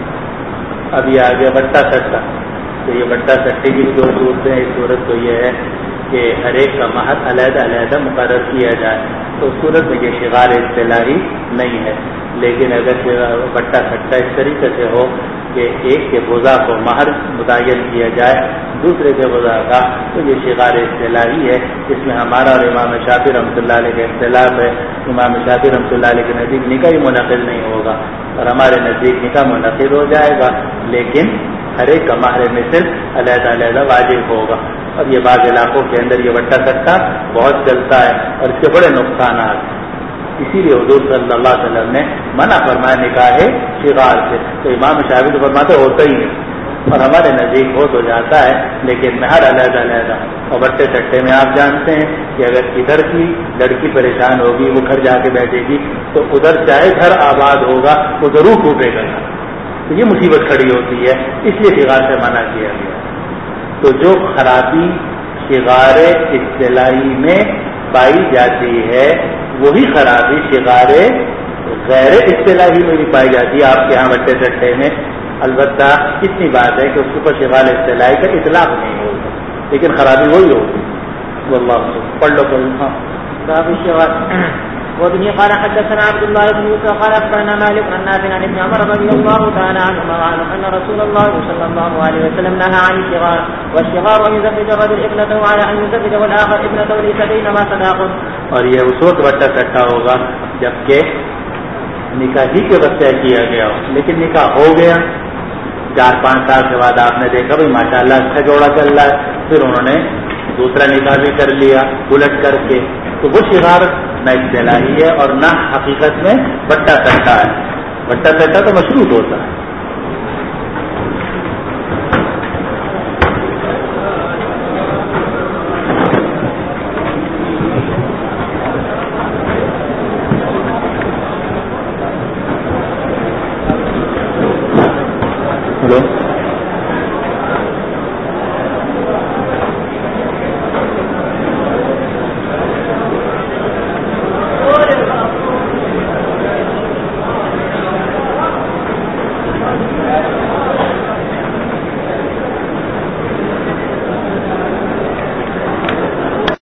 ابھی آگے بٹا سٹا. تو یہ بٹا سٹے کی دو صورتیں. ایک صورت تو یہ ہے کہ ہر ایک کا مہر علیحدہ علیحدہ مقرر کیا جائے، تو صورت میں یہ شغار اصطلاحی نہیں ہے. لیکن اگر بٹا سٹا اس طریقے سے ہو کہ ایک کے بوزا کو مہر متعین کیا جائے دوسرے کے بوزا کا، تو یہ شغار اصطلاحی ہے. اس میں ہمارا اور امام شافعی رحمۃ اللہ علیہ کا اختلاف ہے. امام شافعی رحمۃ اللہ علیہ کے نزدیک نکاح ہی منعقد نہیں ہوگا اور ہمارے نزدیک نکاح منعقد ہو جائے گا، لیکن ہر ایک کا مہر مثل علیحدہ علیحدہ واجب ہوگا. اور یہ بعض علاقوں کے اندر یہ بٹا سٹا بہت چلتا ہے اور اس کے بڑے نقصانات ہیں. اسی لیے حضور صلی اللہ علیہ وسلم نے منع فرمایا نکاح شغار سے. تو امام شافعی تو فرماتے ہوتا ہی نہیں، اور ہمارے نزدیک ہو تو جاتا ہے لیکن مہر علیحدہ علیحدہ. اور بٹے سٹے میں آپ جانتے ہیں کہ اگر ادھر کی لڑکی پریشان ہوگی، وہ گھر جا کے بیٹھے گی، تو ادھر چاہے گھر آباد ہوگا وہ ضرور ٹوٹے گا. تو یہ مصیبت کھڑی ہوتی ہے، اس لیے شغار سے منع کیا گیا. تو جو خرابی شغار اصطلاحی میں پائی جاتی ہے وہی خرابی شغار غیر اصطلاحی میں بھی پائی جاتی ہے آپ کے یہاں بٹے سٹے میں. البتہ اتنی بات ہے کہ اس کے اوپر شغار اصطلاحی کا اطلاق نہیں ہوگا، لیکن خرابی وہی ہوگی. واللہ پڑھ لو باب الشغار. وبه قال حدثنا عبد الله بن يوسف قال أخبرنا مالك عن نافع عن ابن عمر رضي الله تعالى عنهما أن رسول الله صلى الله عليه وسلم نهى عن الشغار. والشغار أن يزوج الرجل ابنته على أن يزوج والآخر ابنته ليس بينهما صداق. اور یہ اس وقت بٹا سٹا ہوگا جبکہ نکاح ہی کے وقت طے کیا گیا ہو، لیکن نکاح ہو گیا 4-5 سال کے بعد آپ نے دیکھا بھائی ماشاء اللہ اچھا جوڑا چل رہا ہے، پھر انہوں نے دوسرا نکاح بھی کر لیا الٹ کر کے، تو وہ شغار نہ اصطلاحی ہے اور نہ حقیقت میں بٹا سٹا ہے. بٹا سٹا تو مشروط ہوتا ہے.